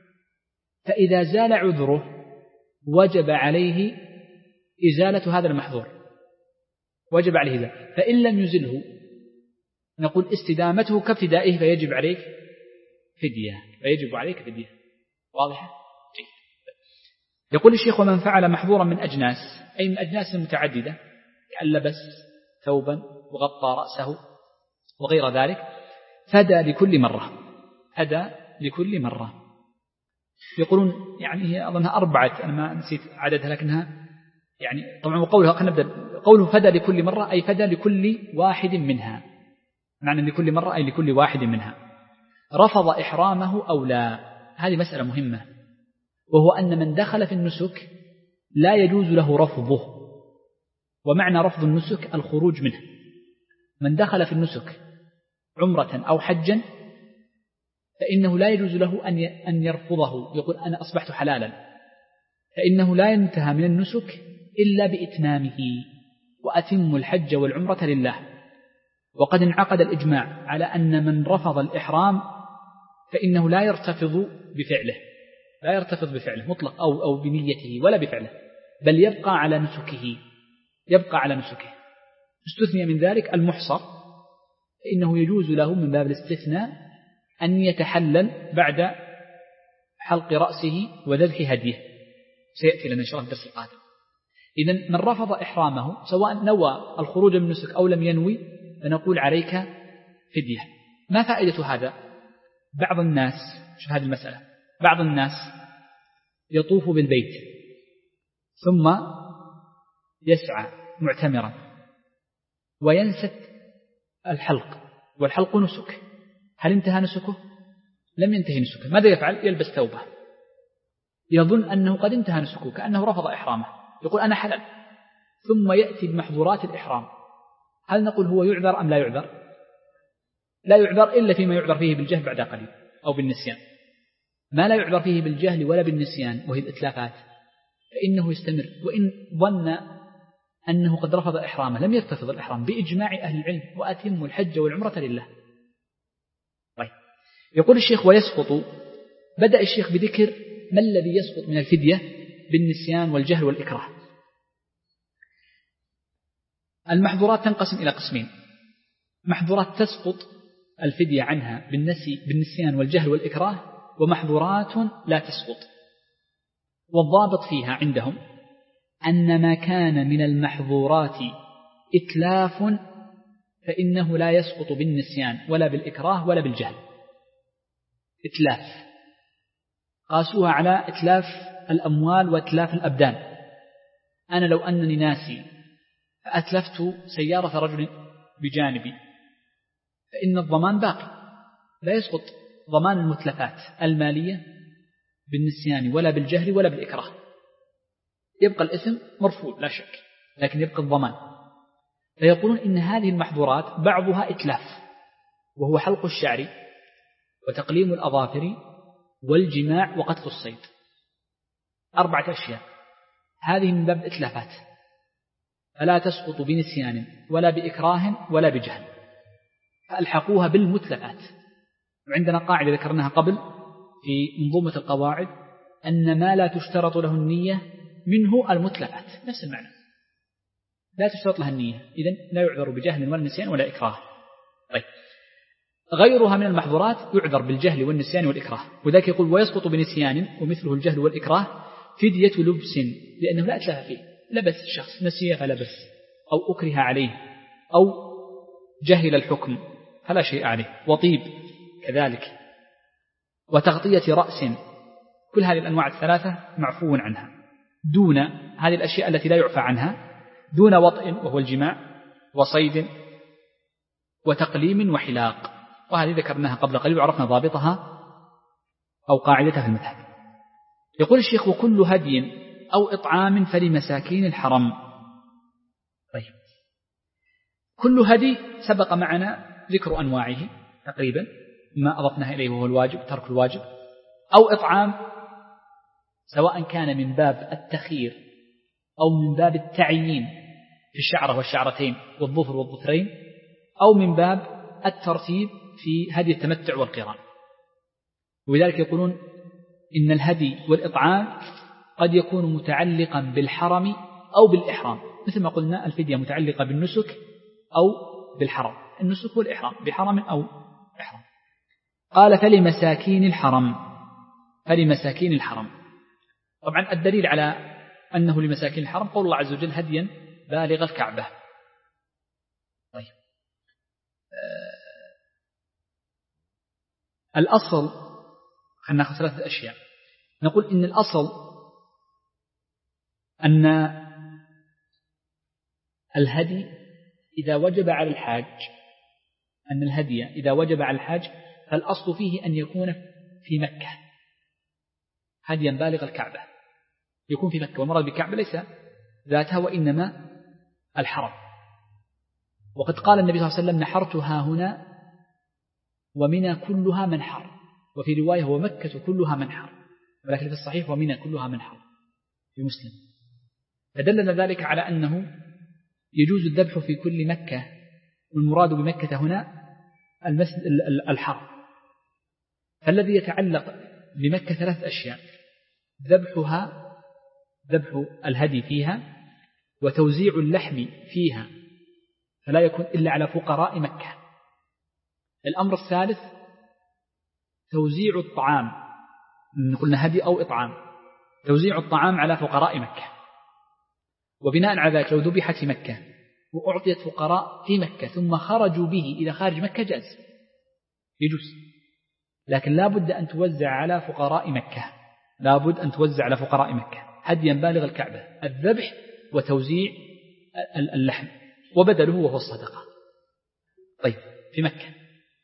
فإذا زال عذره وجب عليه إزالة هذا المحظور، وجب عليه إزالة. فإن لم يزله نقول استدامته كابتدائه، فيجب عليك فدية فيجب عليك فدية. واضحة؟ جيد. يقول الشيخ: ومن فعل محظورا من أجناس، أي من أجناس متعددة، كأن لبس ثوبا وغطى رأسه وغير ذلك، فدى لكل مرة فدى لكل مرة. يقولون يعني هي أظنها أربعة، أنا ما نسيت عددها لكنها يعني طبعا. وقولها خلينا نبدأ. قوله فدى لكل مرة أي فدى لكل واحد منها، معنى لكل مرة أي لكل واحد منها. رفض إحرامه أو لا، هذه مسألة مهمة، وهو أن من دخل في النسك لا يجوز له رفضه. ومعنى رفض النسك الخروج منه. من دخل في النسك عمرة أو حجا فإنه لا يجوز له أن يرفضه، يقول أنا أصبحت حلالا، فإنه لا ينتهى من النسك إلا بإتمامه، وأتم الحج والعمرة لله. وقد انعقد الإجماع على أن من رفض الإحرام فإنه لا يرتفض بفعله لا يرتفض بفعله مطلق أو أو بنيته ولا بفعله، بل يبقى على نسكه يبقى على نسكه. استثني من ذلك المحصر، فإنه يجوز له من باب الاستثناء أن يتحلل بعد حلق رأسه وذبح هديه، سيأتي لنا إن شاء الله الدرس القادم. إذن من رفض إحرامه سواء نوى الخروج من النسك أو لم ينوي فنقول عليك فدية. ما فائدة هذا؟ بعض الناس، شوف هذه المسألة، بعض الناس يطوف بالبيت ثم يسعى معتمرا وينست الحلق، والحلق نسك. هل انتهى نسكه؟ لم ينتهي نسكه. ماذا يفعل؟ يلبس ثوبه، يظن أنه قد انتهى نسكه، كأنه رفض إحرامه، يقول أنا حلال، ثم يأتي بمحظورات الإحرام. هل نقول هو يعذر أم لا يعذر؟ لا يعذر إلا فيما يعذر فيه بالجهل بعد قليل أو بالنسيان. ما لا يعذر فيه بالجهل ولا بالنسيان وهي الإتلافات فإنه يستمر، وإن ظن أنه قد رفض إحرامه لم يرتفض الإحرام بإجماع أهل العلم، وأتم الحج والعمرة لله. طيب، يقول الشيخ: ويسقط. بدأ الشيخ بذكر ما الذي يسقط من الفدية بالنسيان والجهل والإكراه. المحظورات تنقسم إلى قسمين: محظورات تسقط الفدية عنها بالنسي بالنسيان والجهل والإكراه، ومحظورات لا تسقط. والضابط فيها عندهم أن ما كان من المحظورات إتلاف فإنه لا يسقط بالنسيان ولا بالإكراه ولا بالجهل. إتلاف قاسوها على إتلاف الأموال وإتلاف الأبدان. أنا لو أنني ناسي فأتلفت سيارة رجل بجانبي، فإن الضمان باقي، لا يسقط ضمان المتلفات المالية بالنسيان ولا بالجهل ولا بالإكراه، يبقى الإثم مرفوع لا شك، لكن يبقى الضمان. فيقولون إن هذه المحظورات بعضها إتلاف، وهو حلق الشعر وتقليم الأظافر والجماع وقتل الصيد، أربعة أشياء، هذه من باب الإتلافات، فلا تسقط بنسيان ولا بإكراه ولا بجهل، فألحقوها بالمتلفات. وعندنا قاعدة ذكرناها قبل في منظومة القواعد، أن ما لا تشترط له النية منه المتلفات، نفس المعنى، لا تشترط لها النية، إذن لا يعذر بجهل ولا نسيان ولا إكراه. طيب، غيرها من المحظورات يعذر بالجهل والنسيان والإكراه، وذلك يقول ويسقط بنسيان ومثله الجهل والإكراه فدية لبس، لأنه لا أتلف فيه، لبس الشخص نسي فلبس، أو أكره عليه، أو جهل الحكم فلا شيء عليه، وطيب كذلك، وتغطية رأس، كل هذه الأنواع الثلاثة معفو عنها، دون هذه الأشياء التي لا يعفى عنها، دون وطئ وهو الجماع، وصيد، وتقليم وحلاق، وهذه ذكرناها قبل قليل وعرفنا ضابطها أو قاعدتها في المذهب. يقول الشيخ وكل هدي أو إطعام فلمساكين الحرم. طيب، كل هدي سبق معنا ذكر أنواعه تقريبا، ما أضفناه إليه وهو الواجب ترك الواجب، أو إطعام سواء كان من باب التخيير أو من باب التعيين في الشعرة والشعرتين والظفر والظفرين، أو من باب الترتيب في هدي التمتع والقران. ولذلك يقولون إن الهدي والإطعام قد يكون متعلقا بالحرم أو بالإحرام، مثل ما قلنا الفدية متعلقة بالنسك أو بالحرم، النسك والإحرام بحرم أو إحرام. قال فلمساكين الحرم، فلمساكين الحرم. طبعا الدليل على أنه لمساكين الحرم قول الله عز وجل هديا بالغ الكعبة. طيب، آه الأصل خلينا نأخذ ثلاثة أشياء. نقول إن الأصل أن الهدي إذا وجب على الحاج، أن الهدي إذا وجب على الحاج فالأصل فيه أن يكون في مكة، هديا بالغ الكعبة يكون في مكة، والمراد بالكعبة ليس ذاتها وإنما الحرم. وقد قال النبي صلى الله عليه وسلم نحرتها هنا ومنى كلها منحر، وفي رواية ومكة كلها منحر، ولكن في الصحيح ومنى كلها منحر في مسلم. فدلنا ذلك على أنه يجوز الذبح في كل مكة، والمراد بمكة هنا المسجد الحرم. فالذي يتعلق بمكة ثلاث أشياء: ذبحها، ذبح الهدي فيها، وتوزيع اللحم فيها فلا يكون إلا على فقراء مكة. الأمر الثالث توزيع الطعام، قلنا هدي أو إطعام، توزيع الطعام على فقراء مكة، وبناء على ذلك لو ذبحت في مكة وأعطيت فقراء في مكة ثم خرجوا به إلى خارج مكة جاز يجوز، لكن لا بد أن توزع على فقراء مكة، لا بد أن توزع على فقراء مكة هديا بالغ الكعبة، الذبح وتوزيع اللحم، وبدله وهو الصدقة. طيب، في مكة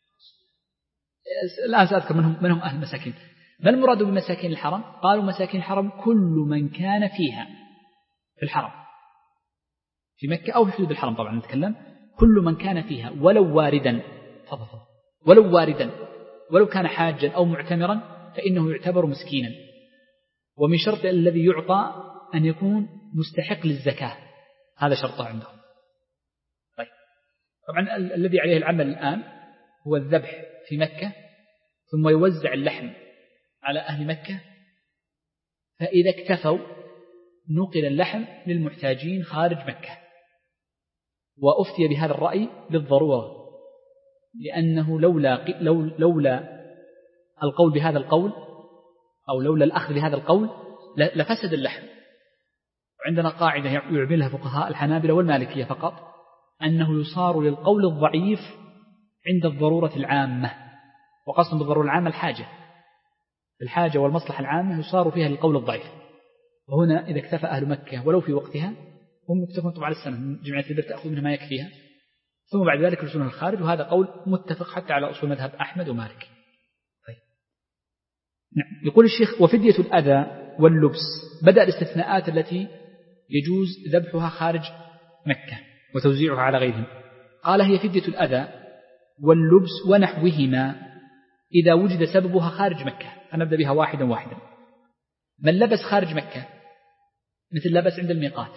الآن سأذكر منهم, منهم أهل المساكين. ما المراد بمساكين الحرم؟ قالوا مساكين الحرم كل من كان فيها في الحرم في مكة أو في حدود الحرم، طبعا نتكلم كل من كان فيها ولو واردا، فضل ولو واردا، ولو كان حاجا أو معتمرا فإنه يعتبر مسكينا، ومن شرط الذي يعطى أن يكون مستحق للزكاة، هذا شرطه عندهم. طيب، طبعا الذي عليه العمل الآن هو الذبح في مكة ثم يوزع اللحم على أهل مكة، فإذا اكتفوا نقل اللحم للمحتاجين خارج مكة. وأفتي بهذا الرأي للضرورة، لأنه لولا, لولا القول بهذا القول أو لولا الأخذ بهذا القول لفسد اللحم. وعندنا قاعدة يعملها فقهاء الحنابلة والمالكية فقط، أنه يصار للقول الضعيف عند الضرورة العامة، وقصد بالضرورة العامة الحاجة، الحاجة والمصلحة العامة يصار فيها للقول الضعيف. وهنا إذا اكتفى أهل مكة ولو في وقتها هم يكتفون طبعا السنة جمعية البر تأخذ منها ما يكفيها، ثم بعد ذلك يرسلونها الخارج، وهذا قول متفق حتى على أصول مذهب أحمد ومالك. طيب. نعم. يقول الشيخ وفدية الأذى واللبس بدأ الاستثناءات التي يجوز ذبحها خارج مكة وتوزيعها على غيرهم. قال هي فدية الأذى واللبس ونحوهما إذا وجد سببها خارج مكة. فنبدأ بها واحدا واحدا. من لبس خارج مكة مثل لبس عند الميقات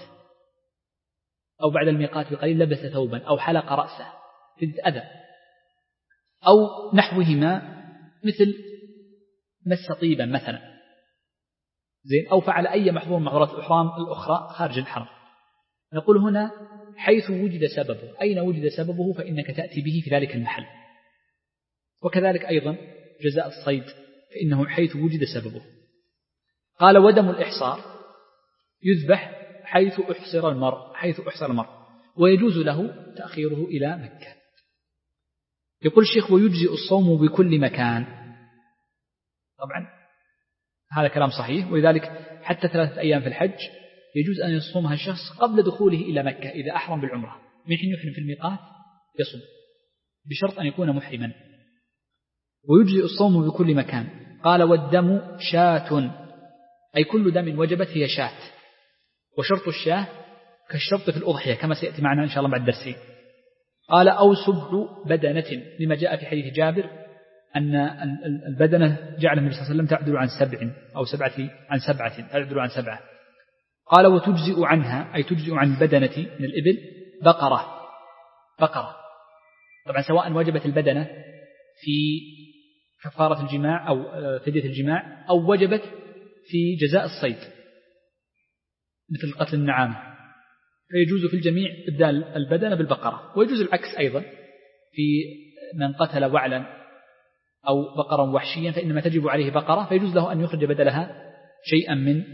أو بعد الميقات بقليل لبس ثوبا أو حلق رأسه فدية أذى، أو نحوهما مثل مس طيبا مثلا زين، أو فعل أي محظور من محظورات الإحرام الأخرى خارج الحرم. نقول هنا حيث وجد سببه، أين وجد سببه فإنك تأتي به في ذلك المحل. وكذلك أيضا جزاء الصيد فإنه حيث وجد سببه. قال ودم الإحصار يذبح حيث أحصر المرء، حيث أحصر المرء، ويجوز له تأخيره إلى مكة. يقول الشيخ ويجزئ الصوم بكل مكان. طبعا هذا كلام صحيح، ولذلك حتى ثلاثة أيام في الحج يجوز أن يصومها الشخص قبل دخوله إلى مكة إذا أحرم بالعمرة، من حين يحرم في الميقات يصوم بشرط أن يكون محرما. ويجزئ الصوم بكل مكان. قال والدم شاة، أي كل دم وجبت هي شاة، وشرط الشاة كالشرط في الأضحية كما سيأتي معنا إن شاء الله بعد درسين. قال أو سبع بدنة، لما جاء في حديث جابر أن البدنة جعل النبي صلى الله عليه وسلم تعدل عن سبع أو سبعة عن سبعة تعدل عن سبعة. قال وتجزئ عنها، أي تجزئ عن البدنة من الإبل بقرة، بقرة طبعا سواء وجبت البدنة في كفارة الجماع أو فدية الجماع أو وجبت في جزاء الصيد مثل قتل النعام، فيجوز في الجميع إبدال البدنة بالبقرة. ويجوز العكس أيضا في من قتل وعلا أو بقرا وحشيا فإنما تجب عليه بقرة، فيجوز له أن يخرج بدلها شيئا من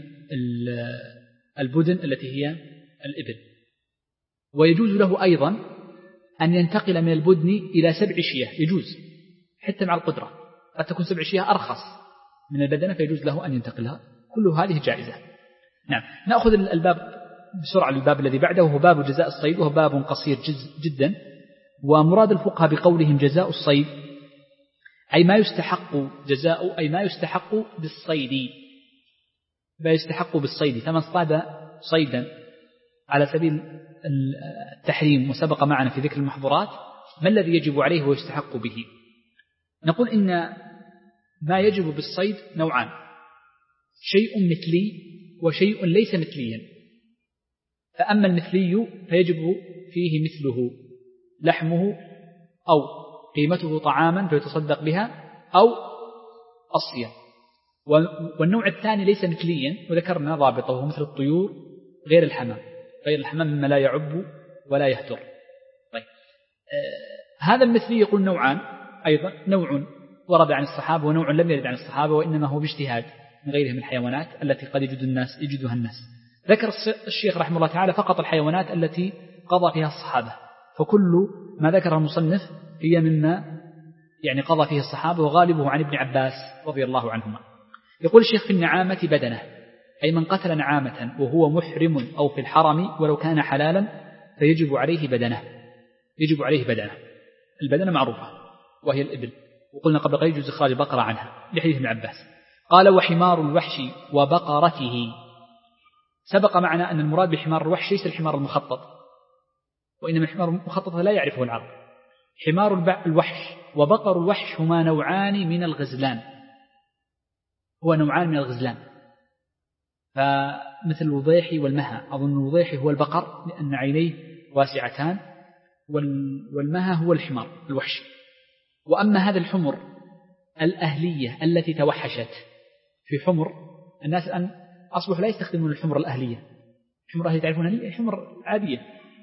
البدن التي هي الإبل. ويجوز له أيضا أن ينتقل من البدن إلى سبع شياه، يجوز حتى مع القدرة، قد تكون سبع شياه أرخص من البدنة فيجوز له أن ينتقلها، كل هذه جائزة. نعم. نأخذ الباب بسرعة، الباب الذي بعده وهو باب جزاء الصيد، وهو باب قصير جدا. ومراد الفقهاء بقولهم جزاء الصيد أي ما يستحق جزاء، أي ما يستحق بالصيد، ما يستحق بالصيد. فمن اصطاد صيدا على سبيل التحريم وسبق معنا في ذكر المحظورات ما الذي يجب عليه ويستحق به؟ نقول إن ما يجب بالصيد نوعان، شيء مثلي وشيء ليس مثليا. فأما المثلي فيجب فيه مثله لحمه أو قيمته طعاما فيتصدق بها أو الصيام. والنوع الثاني ليس مثليا وذكرنا ضابطه وهو مثل الطيور غير الحمام، غير الحمام مما لا يعب ولا يهتر. طيب. آه هذا المثلي يقول نوعان أيضا، نوع ورد عن الصحابة ونوع لم يرد عن الصحابة، وإنما هو باجتهاد من غيرهم من الحيوانات التي قد يجد الناس يجدها الناس. ذكر الشيخ رحمه الله تعالى فقط الحيوانات التي قضى فيها الصحابة، فكل ما ذكر المصنف هي مما يعني قضى فيه الصحابة، وغالبه عن ابن عباس رضي الله عنهما. يقول الشيخ في النعامة بدنة، أي من قتل نعامة وهو محرم أو في الحرم ولو كان حلالا فيجب عليه بدنة، يجب عليه بدنة. البدنة معروفة وهي الإبل، وقلنا قبل قليل يجوز إخراج بقرة عنها لحديث ابن عباس. قال وحمار الوحش وبقرته. سبق معنا أن المراد بحمار الوحش ليس الحمار المخطط، وإنما الحمار المخطط لا يعرفه العرب. حمار الوحش وبقر الوحش هما نوعان من الغزلان، هو نوعان من الغزلان، فمثل الوضيحي والمها. أظن الوضيحي هو البقر لأن عينيه واسعتان، والمها هو الحمار الوحش. وأما هذا الحمر الأهلية التي توحشت، في حمر الناس الآن أصبحوا لا يستخدمون الحمر الأهلية، الحمر الأهلية تعرفونها الحمر عادية،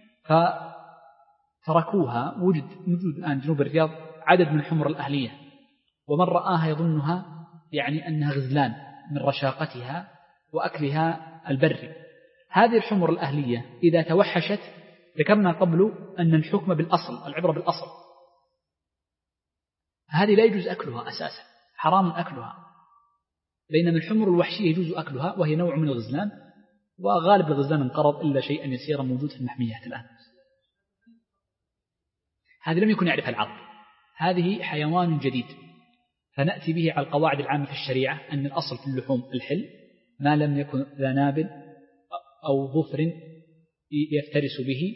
فتركوها. وجد موجود الآن جنوب الرياض عدد من الحمر الأهلية، ومن رآها يظنها يعني أنها غزلان من رشاقتها وأكلها البري. هذه الحمر الأهلية إذا توحشت ذكرنا قبل أن الحكم بالأصل، العبرة بالأصل، هذه لا يجوز أكلها أساسا، حرام أكلها. بينما الحمر الوحشية يجوز أكلها وهي نوع من الغزلان، وغالب الغزلان انقرض إلا شيئا يسيرا موجود في المحميات الآن. هذا لم يكن يعرف العرب، هذه حيوان جديد، فنأتي به على القواعد العامة في الشريعة أن الأصل في اللحوم الحل ما لم يكن ذا نابل أو ظفر يفترس به،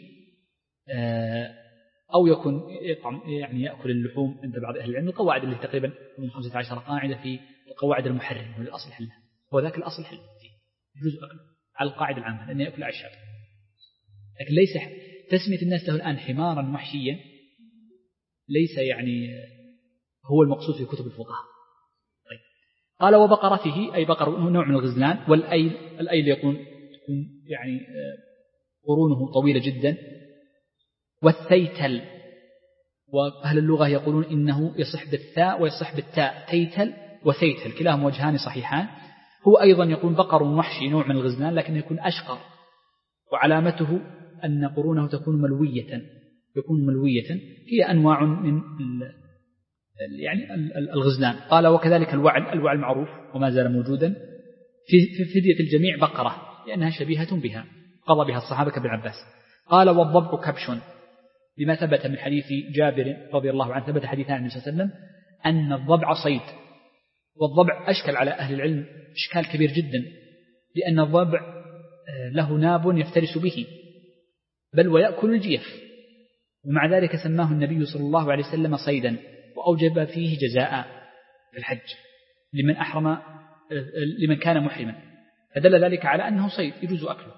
أو يكون يطعم يعني يأكل اللحوم عند بعض أهل العلم. القواعد اللي تقريبا من خمسة عشر قاعدة في القواعد المحرمة والأصل حله، هو ذاك الأصل حل يجوز أكله على القاعدة العامة لأنه يأكل أعشاب، لكن ليس تسمية الناس له الآن حمارا وحشيا ليس يعني هو المقصود في كتب الفقهاء. طيب. قال وبقرته أي بقر نوع من الغزلان، والأيل الأيل يكون تكون يعني قرونه طويلة جدا، والثيتل وأهل اللغة يقولون إنه يصح بالثاء ويصح بالتاء، تيتل وثيتل كلاهما وجهان صحيحان. هو أيضا يكون بقر وحشي نوع من الغزلان لكنه يكون أشقر، وعلامته أن قرونه تكون ملوية، يكون ملوية. هي أنواع من يعني الغزلان. قال وكذلك الوعل، الوعل معروف وما زال موجودا. في فدية الجميع بقرة لأنها شبيهة بها، قضى بها الصحابة كابن عباس. قال والضبع كبش، لما ثبت من حديث جابر رضي الله عنه، ثبت حديثان عن النبي صلى الله عليه وسلم أن الضبع صيد. والضبع أشكل على أهل العلم إشكال كبير جدا، لأن الضبع له ناب يفترس به بل ويأكل الجيف، ومع ذلك سماه النبي صلى الله عليه وسلم صيدا، وأوجب فيه جزاء في الحج لمن أحرم لمن كان محرما، فدل ذلك على أنه صيد يجوز أكله.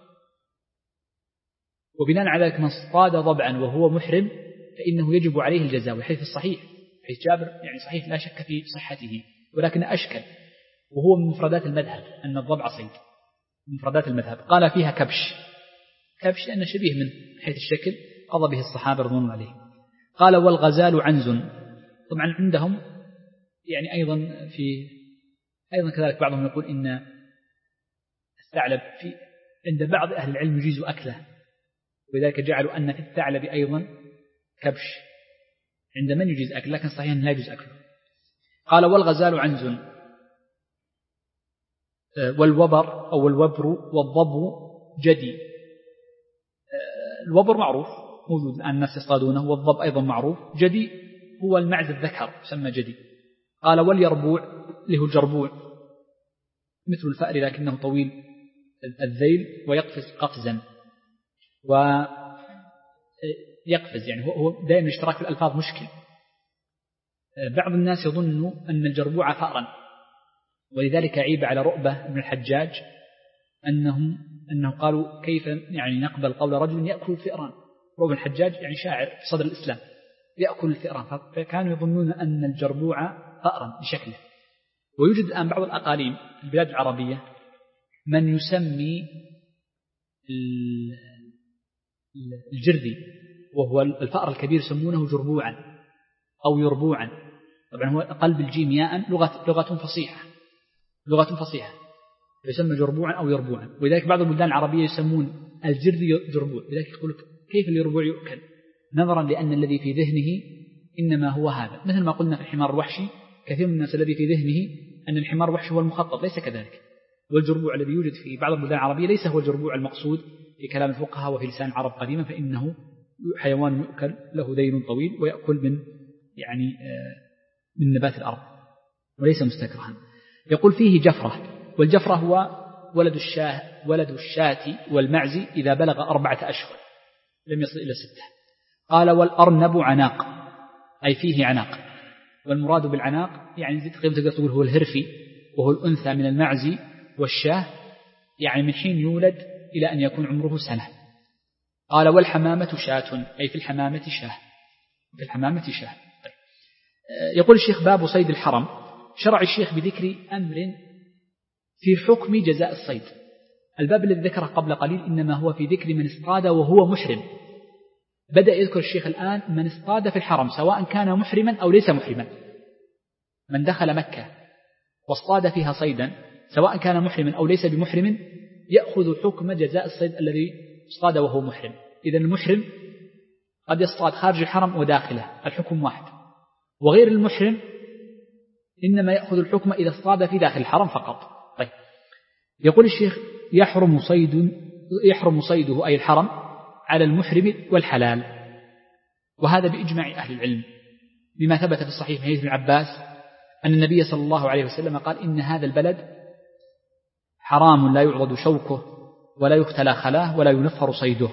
وبناء على ذلك من اصطاد ضبعا وهو محرم فإنه يجب عليه الجزاء، والحديث الصحيح حديث جابر يعني صحيح لا شك في صحته، ولكن أشكل وهو من مفردات المذهب أن الضبع صيد، من مفردات المذهب. قال فيها كبش، كبش لأنه شبيه من حيث الشكل، قضى به الصحابة رضوان الله عليهم. قال والغزال عنز، طبعا عندهم يعني أيضا في أيضا كذلك بعضهم يقول إن الثعلب في عند بعض أهل العلم يجيز أكله، ولذلك جعلوا أن في الثعلب أيضا كبش عند من يجيز أكل، لكن صحيح لا يجوز أكله. قال والغزال عنز، والوبر أو الوبر والضب جدي. الوبر معروف موجود الآن الناس يصطادونه، والضب أيضا معروف. جدي هو المعز الذكر يسمى جدي. قال واليربوع له الجربوع مثل الفأر لكنه طويل الذيل ويقفز قفزا، ويقفز يعني هو دائما الاشتراك في الألفاظ مشكل. بعض الناس يظن أن الجربوع فأرا، ولذلك عيب على رؤبة من الحجاج أنهم أنه قالوا كيف يعني نقبل قول رجل يأكل الفئران. رؤبة الحجاج يعني شاعر في صدر الإسلام يأكل الفئران، فكانوا يظنون أن الجربوع فأرا بشكله. ويوجد الآن بعض الأقاليم في البلاد العربية من يسمي الجرذي وهو الفأر الكبير يسمونه جربوعا أو يربوعا. طبعا هو قلب الجيم ياء لغة لغة فصيحة لغة فصيحة يسمى جربوعا أو يربوعا. ولذلك بعض البلدان العربية يسمون الجرذي جربوع، لذلك يقول كيف اليربوع يؤكل، نظرا لأن الذي في ذهنه إنما هو هذا. مثل ما قلنا في الحمار الوحشي، كثير من الناس الذي في ذهنه أن الحمار الوحشي هو المخطط، ليس كذلك. والجربوع الذي يوجد في بعض البلدان العربية ليس هو الجربوع المقصود في كلام الفقهاء وفي لسان العرب قديما، فإنه حيوان يؤكل له ذيل طويل ويأكل من يعني من نبات الأرض وليس مستكرها. يقول فيه جفرة، والجفرة هو ولد الشاه ولد الشاة والمعز إذا بلغ أربعة أشهر لم يصل إلى ستة. قال والأرنب عناق أي فيه عناق، والمراد بالعناق يعني تقريبا تقدر تقول هو الهرفي وهو الأنثى من المعز والشاه، يعني من حين يولد إلى أن يكون عمره سنة. قال والحمامة شاة أي في الحمامة شاه، في الحمامة شاه. يقول الشيخ باب صيد الحرم. شرع الشيخ بذكر أمر في حكم جزاء الصيد. الباب الذي ذكره قبل قليل إنما هو في ذكر من اصطاد وهو محرم. بدأ يذكر الشيخ الآن من اصطاد في الحرم سواء كان محرما أو ليس محرما. من دخل مكة واصطاد فيها صيدا سواء كان محرما أو ليس بمحرم يأخذ حكم جزاء الصيد الذي اصطاد وهو محرم. إذن المحرم قد يصطاد خارج الحرم وداخله الحكم واحد، وغير المحرم إنما يأخذ الحكم إذا اصطاد في داخل الحرم فقط. طيب. يقول الشيخ يحرم صيد يحرم صيده أي الحرم على المحرم والحلال، وهذا بإجماع أهل العلم، بما ثبت في الصحيح من حديث ابن عباس أن النبي صلى الله عليه وسلم قال إن هذا البلد حرام لا يعضد شوكه ولا يختلى خلاه ولا ينفر صيده.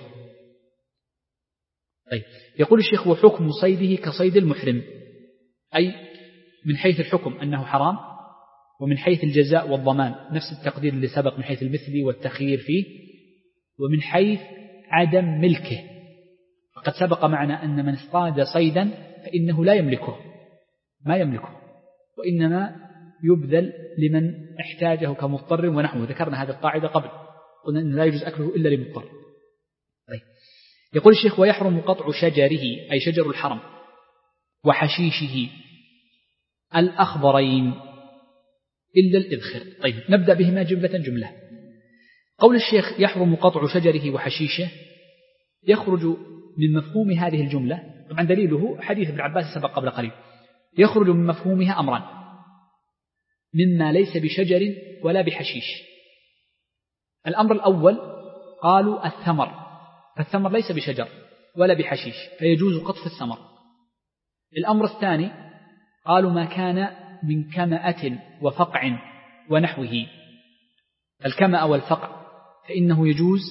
طيب، يقول الشيخ وحكم صيده كصيد المحرم، أي من حيث الحكم أنه حرام، ومن حيث الجزاء والضمان نفس التقدير اللي سبق من حيث المثل والتخيير فيه، ومن حيث عدم ملكه فقد سبق معنا أن من اصطاد صيدا فإنه لا يملكه، ما يملكه، وإنما يبذل لمن احتاجه كمضطر ونحوه، ذكرنا هذه القاعدة قبل، قلنا أنه لا يجوز أكله إلا لمضطر. طيب، يقول الشيخ ويحرم قطع شجره أي شجر الحرم وحشيشه الأخضرين إلا الإذخر. طيب، نبدأ بهما جملة جملة. قول الشيخ يحرم قطع شجره وحشيشه يخرج من مفهوم هذه الجملة، طبعا دليله حديث ابن عباس سبق قبل قليل، يخرج من مفهومها أمران: مما ليس بشجر ولا بحشيش. الأمر الأول قالوا الثمر، فالثمر ليس بشجر ولا بحشيش فيجوز قطف الثمر. الأمر الثاني قالوا ما كان من كمأة وفقع ونحوه، الكمأة والفقع فإنه يجوز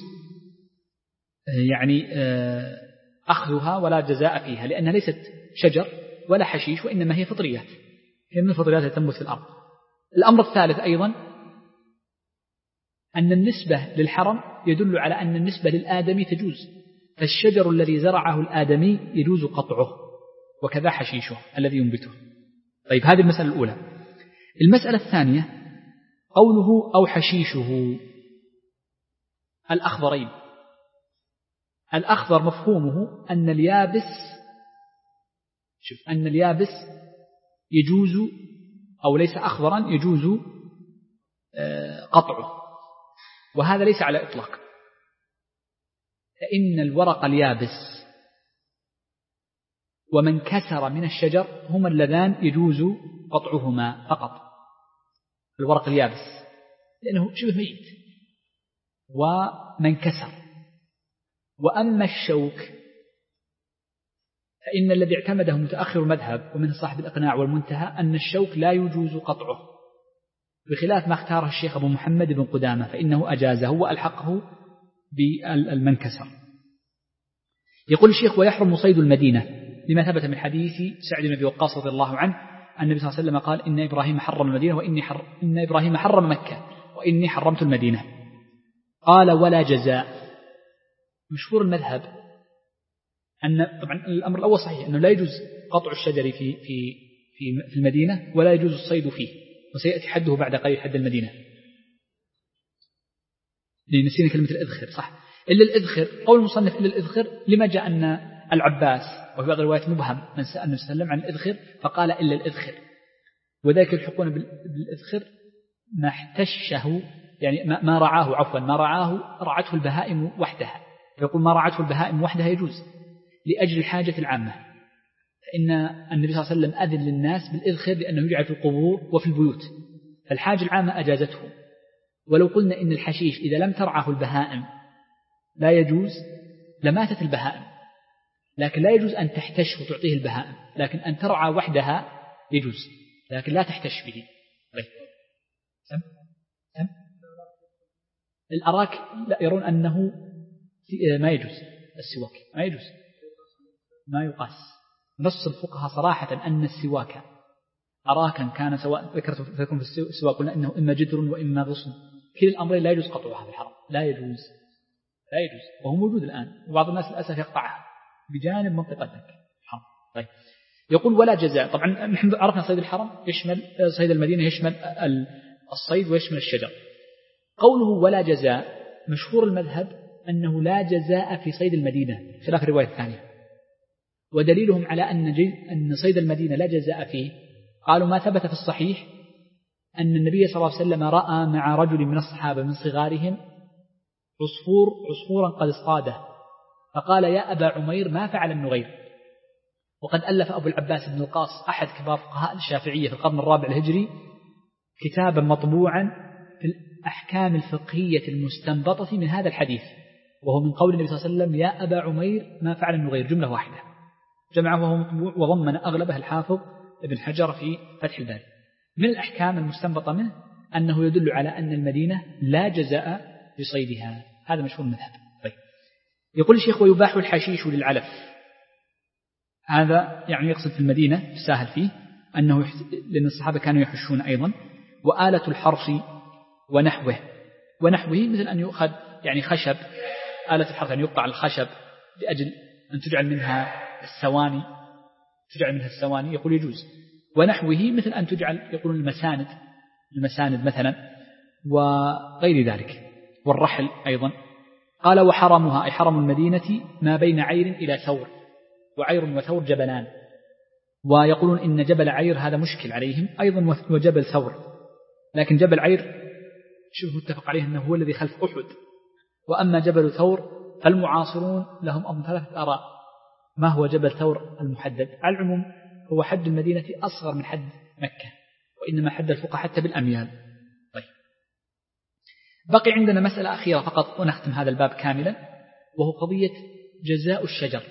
يعني أخذها ولا جزاء فيها، لأنها ليست شجر ولا حشيش، وإنما هي فطريات، هي من الفطريات التي تنبت في الأرض. الأمر الثالث أيضا أن النسبة للحرم يدل على أن النسبة للآدمي تجوز، فالشجر الذي زرعه الآدمي يجوز قطعه، وكذا حشيشه الذي ينبته. طيب، هذه المسألة الأولى. المسألة الثانية قوله أو حشيشه الأخضرين. الأخضر مفهومه أن اليابس شوف أن اليابس يجوز أو ليس أخضرا يجوز قطعه، وهذا ليس على إطلاق، فإن الورق اليابس ومن كسر من الشجر هما اللذان يجوز قطعهما فقط. الورق اليابس لأنه شبه ميت، ومن كسر. وأما الشوك فإن الذي اعتمده متأخر المذهب ومن صاحب الإقناع والمنتهى أن الشوك لا يجوز قطعه، بخلاف ما اختاره الشيخ أبو محمد بن قدامة فإنه أجازه وألحقه بالمنكسر. يقول الشيخ ويحرم صيد المدينة لما ثبت من حديث سعد بن أبي وقاص رضي الله عنه أن النبي صلى الله عليه وسلم قال إن إبراهيم حرم المدينة وإني حر... إن إبراهيم حرم مكة وإني حرمت المدينة. قال ولا جزاء. مشهور المذهب أن طبعا الأمر الأول صحيح أنه لا يجوز قطع الشجر في في في في المدينة ولا يجوز الصيد فيه، وسيأتي حده بعد قليل حد المدينة. نسينا كلمة الإذخر صح، إلا الإذخر. قول المصنف إلا الإذخر لما جاء أن العباس وفي بعض الروايات مبهم من سأل النبي صلى الله عليه وسلم عن الإذخر فقال إلا الإذخر، وذلك يلحقون بالإذخر ما احتشه يعني ما رعاه عفوا ما رعاه رعته البهائم وحدها، فيقول ما رعته البهائم وحدها يجوز لأجل الحاجة العامة، فإن النبي صلى الله عليه وسلم أذن للناس بالإذخر لأنه يجعل في القبور وفي البيوت، فالحاجة العامة أجازته. ولو قلنا إن الحشيش إذا لم ترعه البهائم لا يجوز لماتت البهائم، لكن لا يجوز أن تحتش وتعطيه البهائم، لكن أن ترعى وحدها يجوز، لكن لا تحتش به. طيب. سم؟ سم؟ الأراك لا يرون أنه ما يجوز السواك، ما يجوز ما يقاس. نص الفقهاء صراحة أن السواك أراكا كان سواء ذكرت لكم في السواك قلنا إنه إما جدر وإما غصن، كل الأمرين لا يجوز قطعها في الحرم، لا يجوز لا يجوز، وهو موجود الآن وبعض الناس للأسف يقطعها بجانب منطقة الحرم. طيب. يقول ولا جزاء. طبعا نحن عرفنا صيد الحرم يشمل صيد المدينة يشمل الصيد ويشمل الشجر. قوله ولا جزاء مشهور المذهب أنه لا جزاء في صيد المدينة خلاف الرواية الثانية، ودليلهم على أن أن صيد المدينة لا جزاء فيه قالوا ما ثبت في الصحيح أن النبي صلى الله عليه وسلم رأى مع رجل من الصحابة من صغارهم عصفور عصفورا قد اصطاده فقال يا أبا عمير ما فعل النغير. وقد ألف أبو العباس بن القاص أحد كبار فقهاء الشافعية في القرن الرابع الهجري كتابا مطبوعا الأحكام الفقهية المستنبطة من هذا الحديث، وهو من قول النبي صلى الله عليه وسلم يا أبا عمير ما فعل النغير، جملة واحدة جمعه وهو مطبوع وضمن أغلبها الحافظ ابن حجر في فتح الباري. من الأحكام المستنبطة منه أنه يدل على أن المدينة لا جزاء لصيدها، هذا مشهور المذهب. طيب. يقول الشيخ ويباح الحشيش للعلف، هذا يعني يقصد في المدينة ساهل فيه أنه يحت... لأن الصحابة كانوا يحشون أيضا. وآلة الحرث ونحوه، ونحوه مثل أن يؤخذ يعني خشب، آلة الحرث يعني يقطع الخشب لأجل أن تجعل منها السواني، تجعل منها السواني يقول يجوز. ونحوه مثل أن تجعل يقولون المساند، المساند مثلا وغير ذلك، والرحل أيضا. قال وحرمها أي حرم المدينة ما بين عير إلى ثور، وعير وثور جبلان، ويقولون إن جبل عير هذا مشكل عليهم أيضا وجبل ثور، لكن جبل عير شبه متفق عليه أنه هو الذي خلف أحد، وأما جبل ثور فالمعاصرون لهم أظن ثلاثة آراء ما هو جبل ثور المحدد. على العموم هو حد المدينة أصغر من حد مكة، وإنما حد الفقهاء حتى بالأميال. طيب. بقي عندنا مسألة أخيرة فقط ونختم هذا الباب كاملا، وهو قضية جزاء الشجر،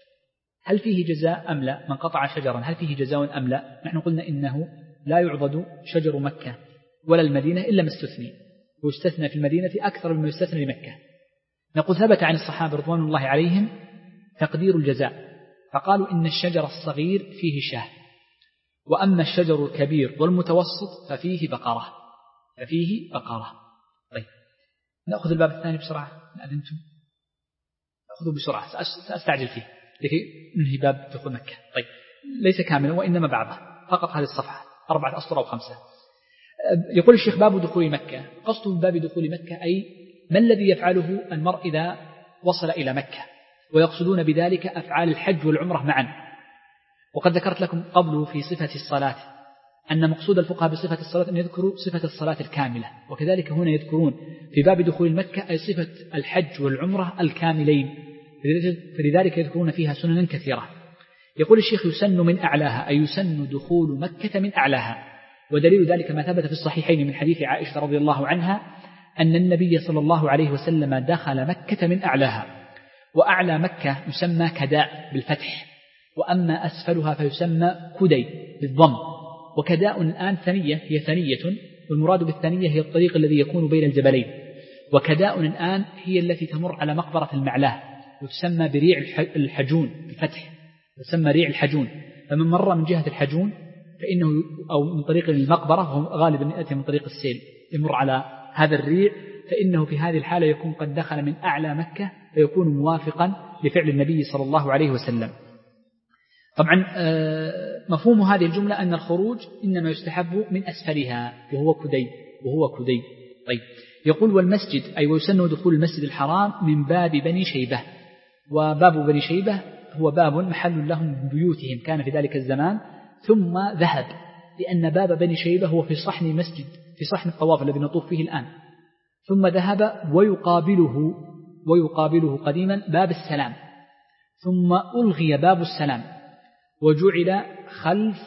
هل فيه جزاء أم لا؟ من قطع شجرا هل فيه جزاء أم لا؟ نحن قلنا إنه لا يعضد شجر مكة ولا المدينة إلا ما استثني، ويستثنى في المدينة أكثر مما يستثنى لمكة. نقول ثبت عن الصحابة رضوان الله عليهم تقدير الجزاء، فقالوا إن الشجر الصغير فيه شاه، وأما الشجر الكبير والمتوسط ففيه بقرة، ففيه بقرة. طيب. نأخذ الباب الثاني بسرعة إن أذنتم، نأخذه بسرعة سأستعجل فيه لكي ننهي باب دخول مكة. طيب. ليس كاملا وإنما بعضه فقط هذه الصفحة أربعة أسطر أو خمسة. يقول الشيخ باب دخول مكة، قصد باب دخول مكة أي ما الذي يفعله المرء إذا وصل إلى مكة، ويقصدون بذلك أفعال الحج والعمرة معا. وقد ذكرت لكم قبل في صفة الصلاة أن مقصود الفقهاء بصفة الصلاة أن يذكروا صفة الصلاة الكاملة، وكذلك هنا يذكرون في باب دخول مكة أي صفة الحج والعمرة الكاملين، فلذلك يذكرون فيها سننا كثيرة. يقول الشيخ يسن من أعلاها أي يسن دخول مكة من أعلاها، ودليل ذلك ما ثبت في الصحيحين من حديث عائشة رضي الله عنها أن النبي صلى الله عليه وسلم دخل مكة من أعلاها، وأعلى مكة يسمى كداء بالفتح، وأما أسفلها فيسمى كدي بالضم. وكداء الآن ثنية، هي ثنية، والمراد بالثنية هي الطريق الذي يكون بين الجبلين، وكداء الآن هي التي تمر على مقبرة المعلاه وتسمى بريع الحجون بالفتح، تسمى ريع الحجون. فمن مر من جهة الحجون فإنه أو من طريق المقبرة، وهو غالبا يأتي من طريق السيل، يمر على هذا الريع، فإنه في هذه الحالة يكون قد دخل من أعلى مكة فيكون موافقا لفعل النبي صلى الله عليه وسلم. طبعا مفهوم هذه الجملة أن الخروج إنما يستحب من أسفلها وهو كدي وهو كدي. طيب. يقول والمسجد أي ويسن دخول المسجد الحرام من باب بني شيبة، وباب بني شيبة هو باب محل لهم بيوتهم كان في ذلك الزمان، ثم ذهب لأن باب بني شيبة هو في صحن مسجد، في صحن الطواف الذي نطوف فيه الآن، ثم ذهب ويقابله ويقابله قديما باب السلام، ثم ألغي باب السلام وجعل خلف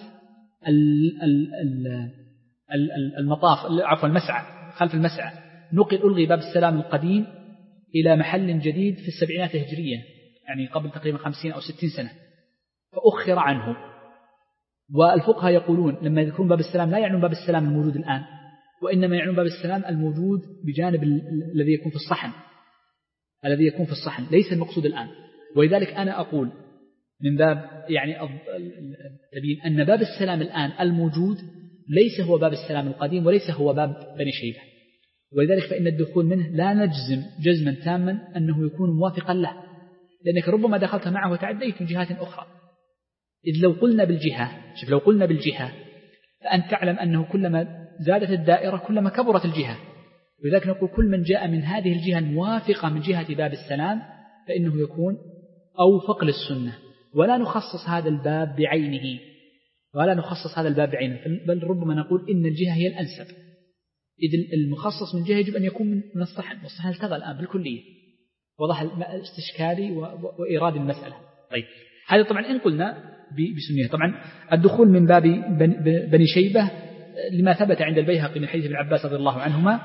المطاف عفوا المسعى، خلف المسعى نقل ألغي باب السلام القديم إلى محل جديد في السبعينات الهجرية، يعني قبل تقريبا خمسين أو ستين سنة، فأخر عنه. والفقهاء يقولون لما يذكرون باب السلام لا يعنون باب السلام الموجود الآن، وإنما يعنون باب السلام الموجود بجانب الذي يكون في الصحن، الذي يكون في الصحن ليس المقصود الآن. ولذلك أنا أقول من باب يعني تبين أن باب السلام الآن الموجود ليس هو باب السلام القديم وليس هو باب بني شيبة، ولذلك فإن الدخول منه لا نجزم جزما تاما أنه يكون موافقا له، لأنك ربما دخلت معه وتعديت من جهات أخرى. إذ لو قلنا بالجهة شوف لو قلنا بالجهة فأنت تعلم أنه كلما زادت الدائرة كلما كبرت الجهة، ولذلك نقول كل من جاء من هذه الجهة الموافقة من جهة باب السلام فإنه يكون أوفق للسنة، ولا نخصص هذا الباب بعينه ولا نخصص هذا الباب بعينه، بل ربما نقول إن الجهة هي الأنسب، إذ المخصص من جهة يجب أن يكون من الصحن، والصحن التغى الآن بالكلية، وضح الاستشكالي وإيراد المسألة. طيب. هذا طبعا إن قلنا بسنية. طبعا الدخول من باب بني شيبة لما ثبت عند البيهقي من حديث ابن عباس رضي الله عنهما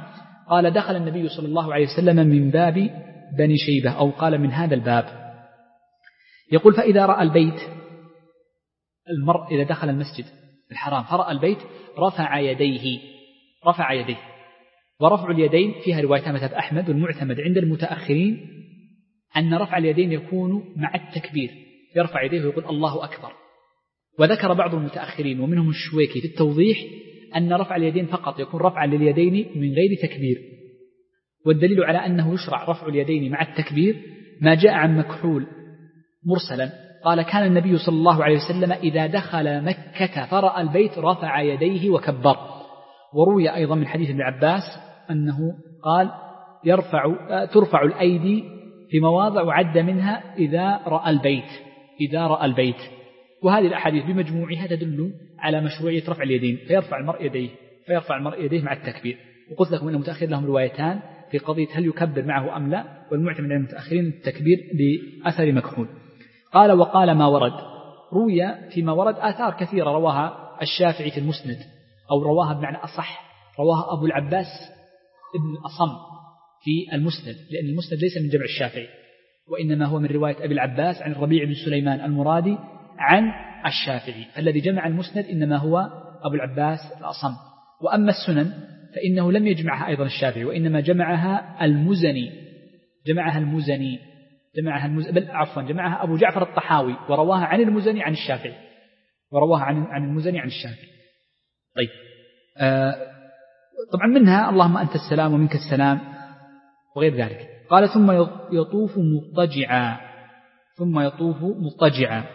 قال دخل النبي صلى الله عليه وسلم من باب بني شيبة، أو قال من هذا الباب. يقول فإذا رأى البيت، المرء إذا دخل المسجد الحرام فرأى البيت رفع يديه، رفع يديه. ورفع اليدين فيها روايتان مذهب أحمد، والمعتمد عند المتأخرين أن رفع اليدين يكون مع التكبير، يرفع يديه ويقول الله أكبر. وذكر بعض المتأخرين ومنهم الشويكي في التوضيح أن رفع اليدين فقط يكون رفعا لليدين من غير تكبير. والدليل على أنه يشرع رفع اليدين مع التكبير ما جاء عن مكحول مرسلا قال كان النبي صلى الله عليه وسلم إذا دخل مكة فرأى البيت رفع يديه وكبر. وروي أيضا من حديث ابن عباس أنه قال يرفع ترفع الأيدي في مواضع عد منها إذا رأى البيت، إذا رأى البيت. وهذه الأحاديث بمجموعها تدل على مشروعية رفع اليدين، فيرفع المرء يديه فيرفع المرء يديه مع التكبير. وقلت لكم أن المتأخر لهم روايتان في قضية هل يكبر معه أم لا، والمعتمد عند المتأخرين التكبير لأثر مكحول. قال وقال ما ورد، روي فيما ورد آثار كثيرة رواها الشافعي في المسند، أو رواها بمعنى أصح رواها أبو العباس ابن الأصم في المسند، لأن المسند ليس من جمع الشافعي وإنما هو من رواية أبي العباس عن الربيع بن سليمان المرادي عن الشافعي. الذي جمع المسند إنما هو أبو العباس الأصم. وأما السنن فإنه لم يجمعها أيضا الشافعي، وإنما جمعها المزني، جمعها المزني جمعها المز... بل عفوا جمعها أبو جعفر الطحاوي ورواها عن المزني عن الشافعي، ورواها عن عن المزني عن الشافعي. طيب آه طبعا منها اللهم أنت السلام ومنك السلام وغير ذلك. قال ثم يطوف مضطجعا، ثم يطوف مضطجعا.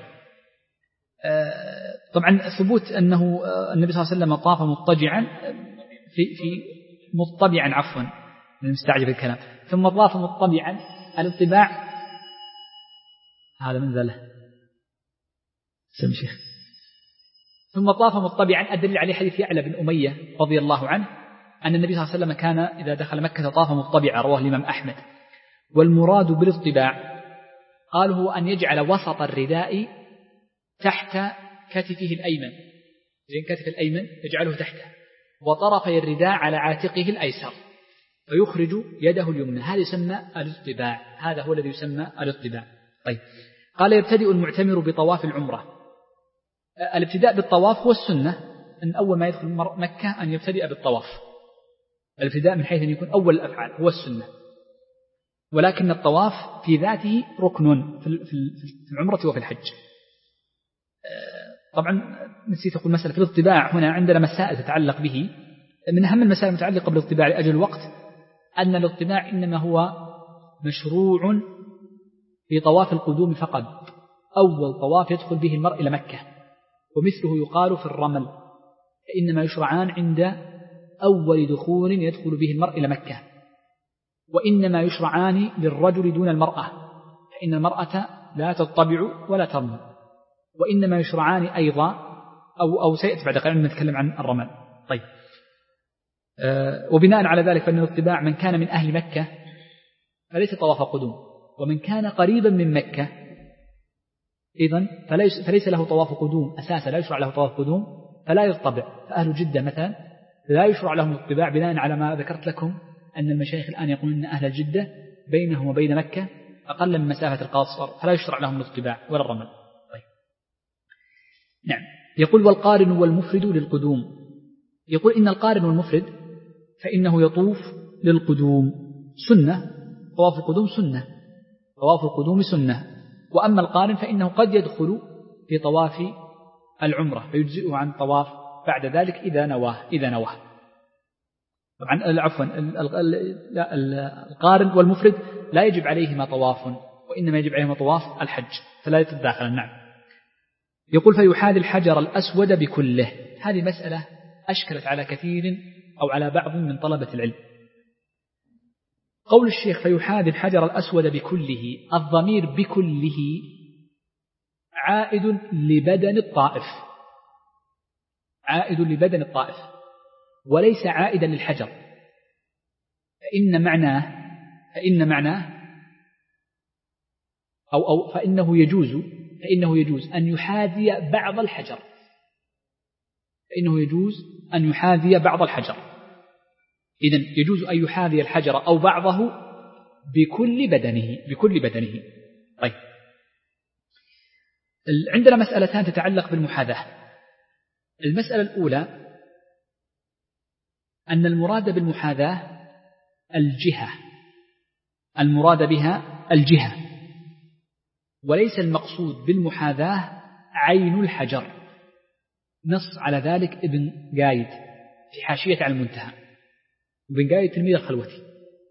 آه طبعا ثبوت أنه النبي صلى الله عليه وسلم طاف مضطجعا في في مضطبعا عفوا من مستعجب الكلام. ثم طاف مضطبعا، الانطباع هذا من ذله سم شيخ. ثم طاف مضطبعا أدل عليه حديث يعلى بن أمية رضي الله عنه أن النبي صلى الله عليه وسلم كان إذا دخل مكة طاف مضطبعا، رواه الإمام أحمد. والمراد بالاضطباع قال هو أن يجعل وسط الرداء تحت كتفه الأيمن، زين كتف الأيمن يجعله تحته، وطرفي الرداء على عاتقه الأيسر، فيخرج يده اليمنى. هذا يسمى الاضطباع، هذا هو الذي يسمى الاضطباع. طيب قال يبتدئ المعتمر بطواف العمرة. الابتداء بالطواف هو السنة، أن أول ما يدخل مكة أن يبتدئ بالطواف. الابتداء من حيث أن يكون أول الأفعال هو السنة، ولكن الطواف في ذاته ركن في العمرة وفي الحج. طبعا نسيت أقول مسألة في الاضطباع، هنا عندنا مسائل تتعلق به. من أهم المسائل المتعلقة بالاضطباع لأجل الوقت أن الاضطباع إنما هو مشروع في طواف القدوم فقط، أول طواف يدخل به المرء إلى مكة، ومثله يقال في الرمل، فإنما يشرعان عند أول دخول يدخل به المرء إلى مكة. وإنما يشرعان للرجل دون المرأة، فإن المرأة لا تطبع ولا ترمل. وإنما يشرعان أيضا أو أو سيأتي بعد قليل نتكلم عن الرمل. طيب أه وبناء على ذلك فإن الاطباع من كان من أهل مكة فليس طواف قدوم، ومن كان قريبا من مكة إذن فليس, فليس له طواف قدوم أساسا، لا يشرع له طواف قدوم فلا يطبع. فأهل جدة مثلا لا يشرع لهم الاطباع بناء على ما ذكرت لكم أن المشايخ الآن يقولون أن أهل الجدة بينهم وبين مكة أقل من مسافة القاصر، فلا يشرع لهم الاطباع ولا الرمل. طيب نعم. يقول والقارن والمفرد للقدوم. يقول إن القارن والمفرد فإنه يطوف للقدوم سنة، طواف القدوم سنة، طواف القدوم سنة. وأما القارن فإنه قد يدخل في طواف العمرة فيجزئه عن طواف بعد ذلك إذا نواه إذا نواه طبعا عفوا القارن والمفرد لا يجب عليهما طواف، وإنما يجب عليهما طواف الحج فلا يتداخل. نعم. يقول فيحاذي الحجر الأسود بكله. هذه مسألة أشكلت على كثير أو على بعض من طلبة العلم. قول الشيخ فيحاذي الحجر الأسود بكله، الضمير بكله عائد لبدن الطائف، عائد لبدن الطائف وليس عائدا للحجر. فإن معناه فإن معناه أو أو فإنه يجوز فإنه يجوز أن يحاذي بعض الحجر، فإنه يجوز أن يحاذي بعض الحجر. إذن يجوز أن يحاذي الحجر أو بعضه بكل بدنه بكل بدنه. طيب، عندنا مسألتان تتعلق بالمحاذاة. المسألة الأولى أن المراد بالمحاذاة الجهة، المراد بها الجهة، وليس المقصود بالمحاذاة عين الحجر. نص على ذلك ابن قايد في حاشية على المنتهى، ابن قايد تلميذ الخلوتي.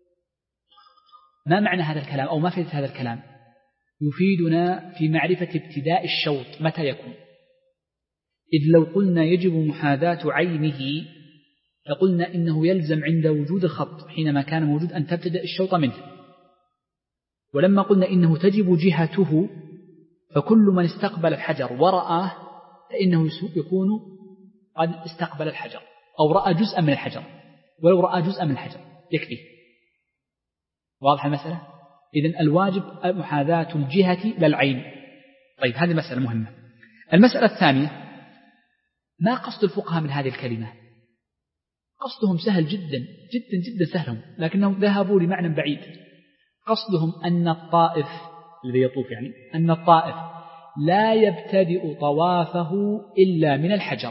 ما معنى هذا الكلام أو ما فائدة هذا الكلام؟ يفيدنا في معرفة ابتداء الشوط متى يكون. إذ لو قلنا يجب محاذاة عينه لقلنا إنه يلزم عند وجود الخط حينما كان موجود أن تبتدأ الشوط منه، ولما قلنا إنه تجب جهته فكل من استقبل الحجر ورآه فإنه يكون قد استقبل الحجر أو رأى جزءا من الحجر، ولو رأى جزءا من الحجر يكفي. واضح المسألة؟ إذن الواجب محاذاة الجهة للعين. طيب، هذه مسألة مهمة. المسألة الثانية، ما قصد الفقهاء من هذه الكلمة؟ قصدهم سهل جدا جدا جدا سهل، لكنهم ذهبوا لمعنى بعيد. قصدهم أن الطائف الذي يطوف يعني أن الطائف لا يبتدئ طوافه إلا من الحجر،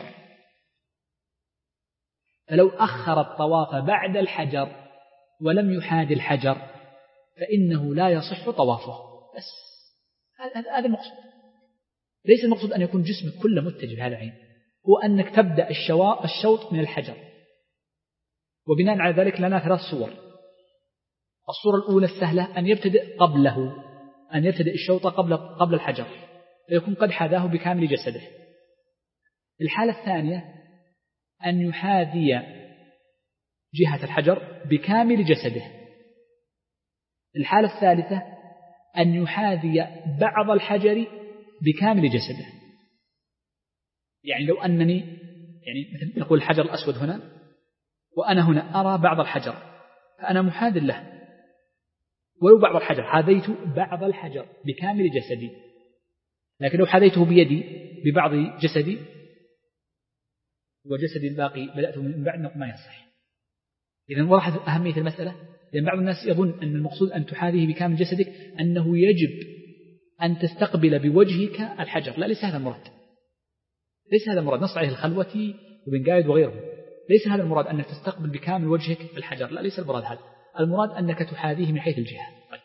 فلو أخر الطواف بعد الحجر ولم يحاذي الحجر فإنه لا يصح طوافه. بس هذا المقصود. ليس المقصود أن يكون جسمك كله متجه هذا عين، هو أنك تبدأ الشوط من الحجر. وبناء على ذلك لنا ثلاث صور. الصورة الأولى السهلة أن يبتدئ قبله، أن يبتدئ الشوط قبل قبل الحجر فيكون قد حاذاه بكامل جسده. الحالة الثانية أن يحاذي جهة الحجر بكامل جسده. الحالة الثالثة أن يحاذي بعض الحجر بكامل جسده. يعني لو أنني يعني مثل نقول الحجر الأسود هنا وأنا هنا أرى بعض الحجر فأنا محاذ له، ولو بعض الحجر حاذيت بعض الحجر بكامل جسدي. لكن لو حاذيته بيدي ببعض جسدي وجسدي الباقي بدأت من بعد ما يصح. إذن وضحت أهمية المسألة. لأن بعض الناس يظن أن المقصود أن تحاذيه بكامل جسدك أنه يجب أن تستقبل بوجهك الحجر. لا، ليس هذا المراد، ليس هذا المراد. نص عليه الخلوتي وابن قايد وغيره. ليس هذا المراد أنك تستقبل بكامل وجهك الحجر، لا، ليس المراد هذا. المراد أنك تحاذيه من حيث الجهة. طيب.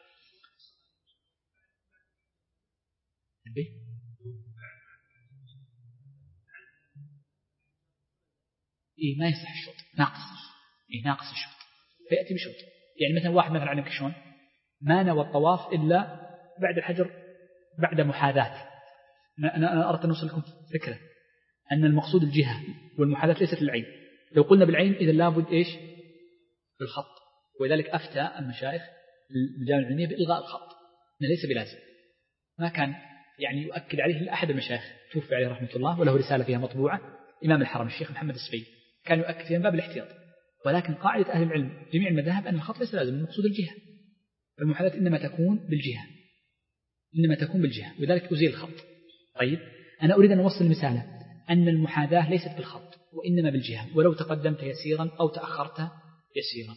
إيه ما يصح الشوط، ناقص. إيه ناقص الشوط، فيأتي بشوط. يعني مثلا واحد مثلا عندك شلون ما نوى الطواف إلا بعد الحجر بعد محاذاة. أنا أنا أردت أن أوصل لكم فكرة أن المقصود الجهة والمحاذاة ليست للعين. لو قلنا بالعين إذا لابد إيش بالخط، ولذلك أفتى المشايخ الجامعة العلمية بإلغاء الخط، إنه ليس بلازم. ما كان يعني يؤكد عليه إلا أحد المشايخ توفي عليه رحمة الله وله رسالة فيها مطبوعة، إمام الحرم الشيخ محمد السبيل، كان يؤكد فيها من باب الاحتياط. ولكن قاعدة أهل العلم جميع المذاهب أن الخط ليس لازم، المقصود الجهة. المحاذاة إنما تكون بالجهة، إنما تكون بالجهة، ولذلك أزيل الخط. طيب، أنا أريد أن أوصل مثالا أن المحاذاة ليست بالخط وإنما بالجهة، ولو تقدمت يسيرا أو تأخرت يسيرا.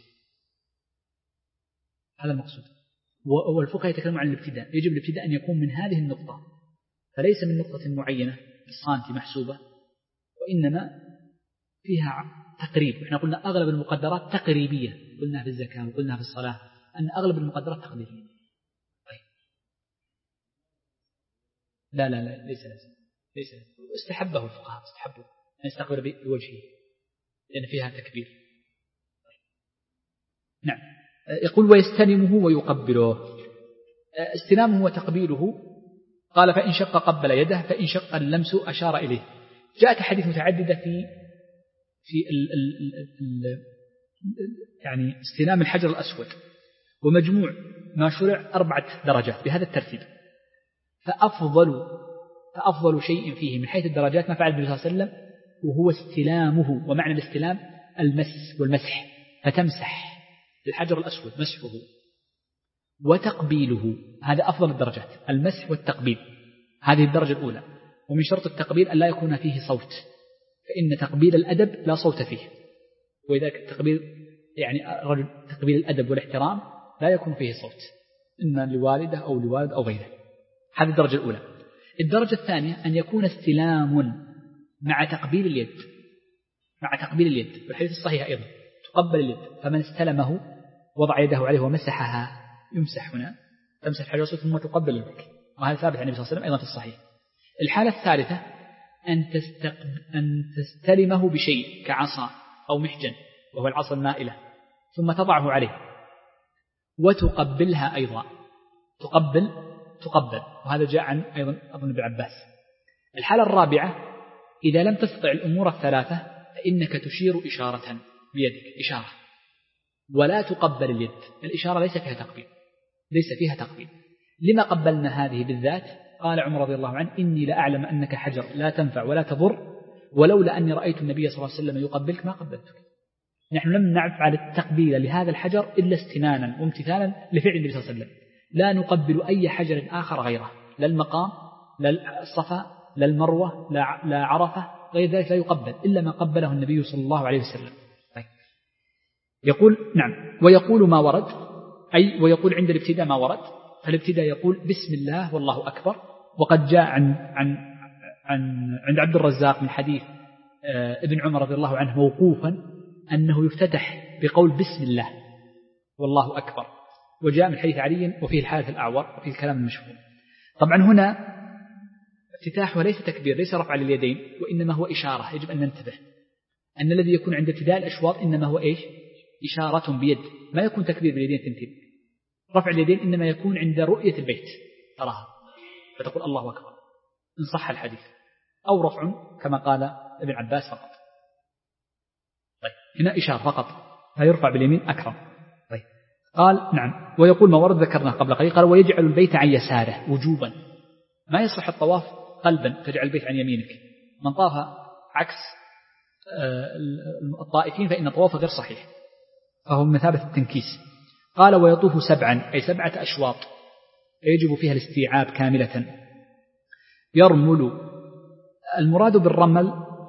هذا المقصود. والفقهاء يتكلمون عن الابتداء، يجب الابتداء أن يكون من هذه النقطة، فليس من نقطة معينة بالصانتي محسوبة، وإنما فيها تقريب. احنا قلنا أغلب المقدرات تقريبية، قلنا في الزكاة وقلنا في الصلاة أن أغلب المقدرات تقريبية. طيب. لا لا لا ليس لازم، ليس لازم. استحبه الفقهاء، استحبوا أن يستقبل بوجهه لأن فيها تكبير. طيب. نعم. يقول ويستلمه ويقبله. استلامه وتقبيله قال فإن شق قبل يده، فإن شق اللمس أشار إليه. جاءت حديث متعددة في في ال ال ال يعني استلام الحجر الأسود، ومجموع ما شرع أربعة درجات بهذا الترتيب. فأفضل فأفضل شيء فيه من حيث الدرجات ما فعل النبي صلى الله عليه وسلم، وهو استلامه. ومعنى الاستلام المس والمسح، فتمسح الحجر الأسود مسحه، وتقبيله. هذا أفضل الدرجات، المسح والتقبيل، هذه الدرجة الأولى. ومن شرط التقبيل أن لا يكون فيه صوت، فإن تقبيل الأدب لا صوت فيه، ولذلك التقبيل يعني رجل تقبيل الأدب والاحترام لا يكون فيه صوت، إما لوالده أو لوالد أو غيره. هذه الدرجة الأولى. الدرجة الثانية أن يكون استلام مع تقبيل اليد، مع تقبيل اليد، والحديث الصحيح أيضا تقبل اليد، فمن استلمه وضع يده عليه ومسحها، يمسح هنا تمسح حجر الأسود ثم تقبل يدك، وهذا ثابت عن النبي صلى الله عليه وسلم أيضا في الصحيح. الحالة الثالثة أن, تستقب... أن تستلمه بشيء كعصا أو محجن وهو العصا المائلة ثم تضعه عليه وتقبلها أيضا، تقبل تقبل وهذا جاء عن أيضا أظن ابن عباس. الحالة الرابعة إذا لم تستطع الأمور الثلاثة فإنك تشير إشارة بيدك، إشارة، ولا تقبل اليد. الإشارة ليس فيها تقبيل، ليس فيها تقبيل. لما قبلنا هذه بالذات؟ قال عمر رضي الله عنه إني لأعلم أنك حجر لا تنفع ولا تضر، ولولا أني رأيت النبي صلى الله عليه وسلم يقبلك ما قبلتك. نحن لم نفعل التقبيل لهذا الحجر إلا استنانا وامتثالا لفعل النبي صلى الله عليه وسلم، لا نقبل أي حجر آخر غيره، لا المقام لا الصفا لا المروة لا, لا عرفة، غير ذلك لا يقبل إلا ما قبله النبي صلى الله عليه وسلم. طيب. يقول نعم ويقول ما ورد، أي ويقول عند الابتداء ما ورد، فالابتداء يقول بسم الله والله أكبر، وقد جاء عن عن عن عند عبد الرزاق من حديث ابن عمر رضي الله عنه موقوفا أنه يفتتح بقول بسم الله والله أكبر، وجاء من حديث علي وفيه الحالة الأعور وفيه الكلام المشهور. طبعا هنا افتتاحه ليس تكبير، ليس رفع لليدين، وإنما هو إشارة. يجب أن ننتبه أن الذي يكون عند ابتداء الأشواط إنما هو إيش؟ إشارة بيد، ما يكون تكبير باليدين تنتين. رفع اليدين إنما يكون عند رؤية البيت تراها فتقول الله أكبر إن صح الحديث، أو رفع كما قال ابن عباس فقط. طيب هنا إشارة فقط، فيرفع باليمين أكرم. طيب قال نعم ويقول ما ورد ذكرناه قبل قليل، قال ويجعل البيت عن يساره وجوبا، ما يصح الطواف قلبا تجعل البيت عن يمينك. من طاف عكس الطائفين فإن طوافه غير صحيح، فهو مثابة التنكيس. قال ويطوف سبعا أي سبعة أشواط يجب فيها الاستيعاب كاملة. يرمل، المراد بالرمل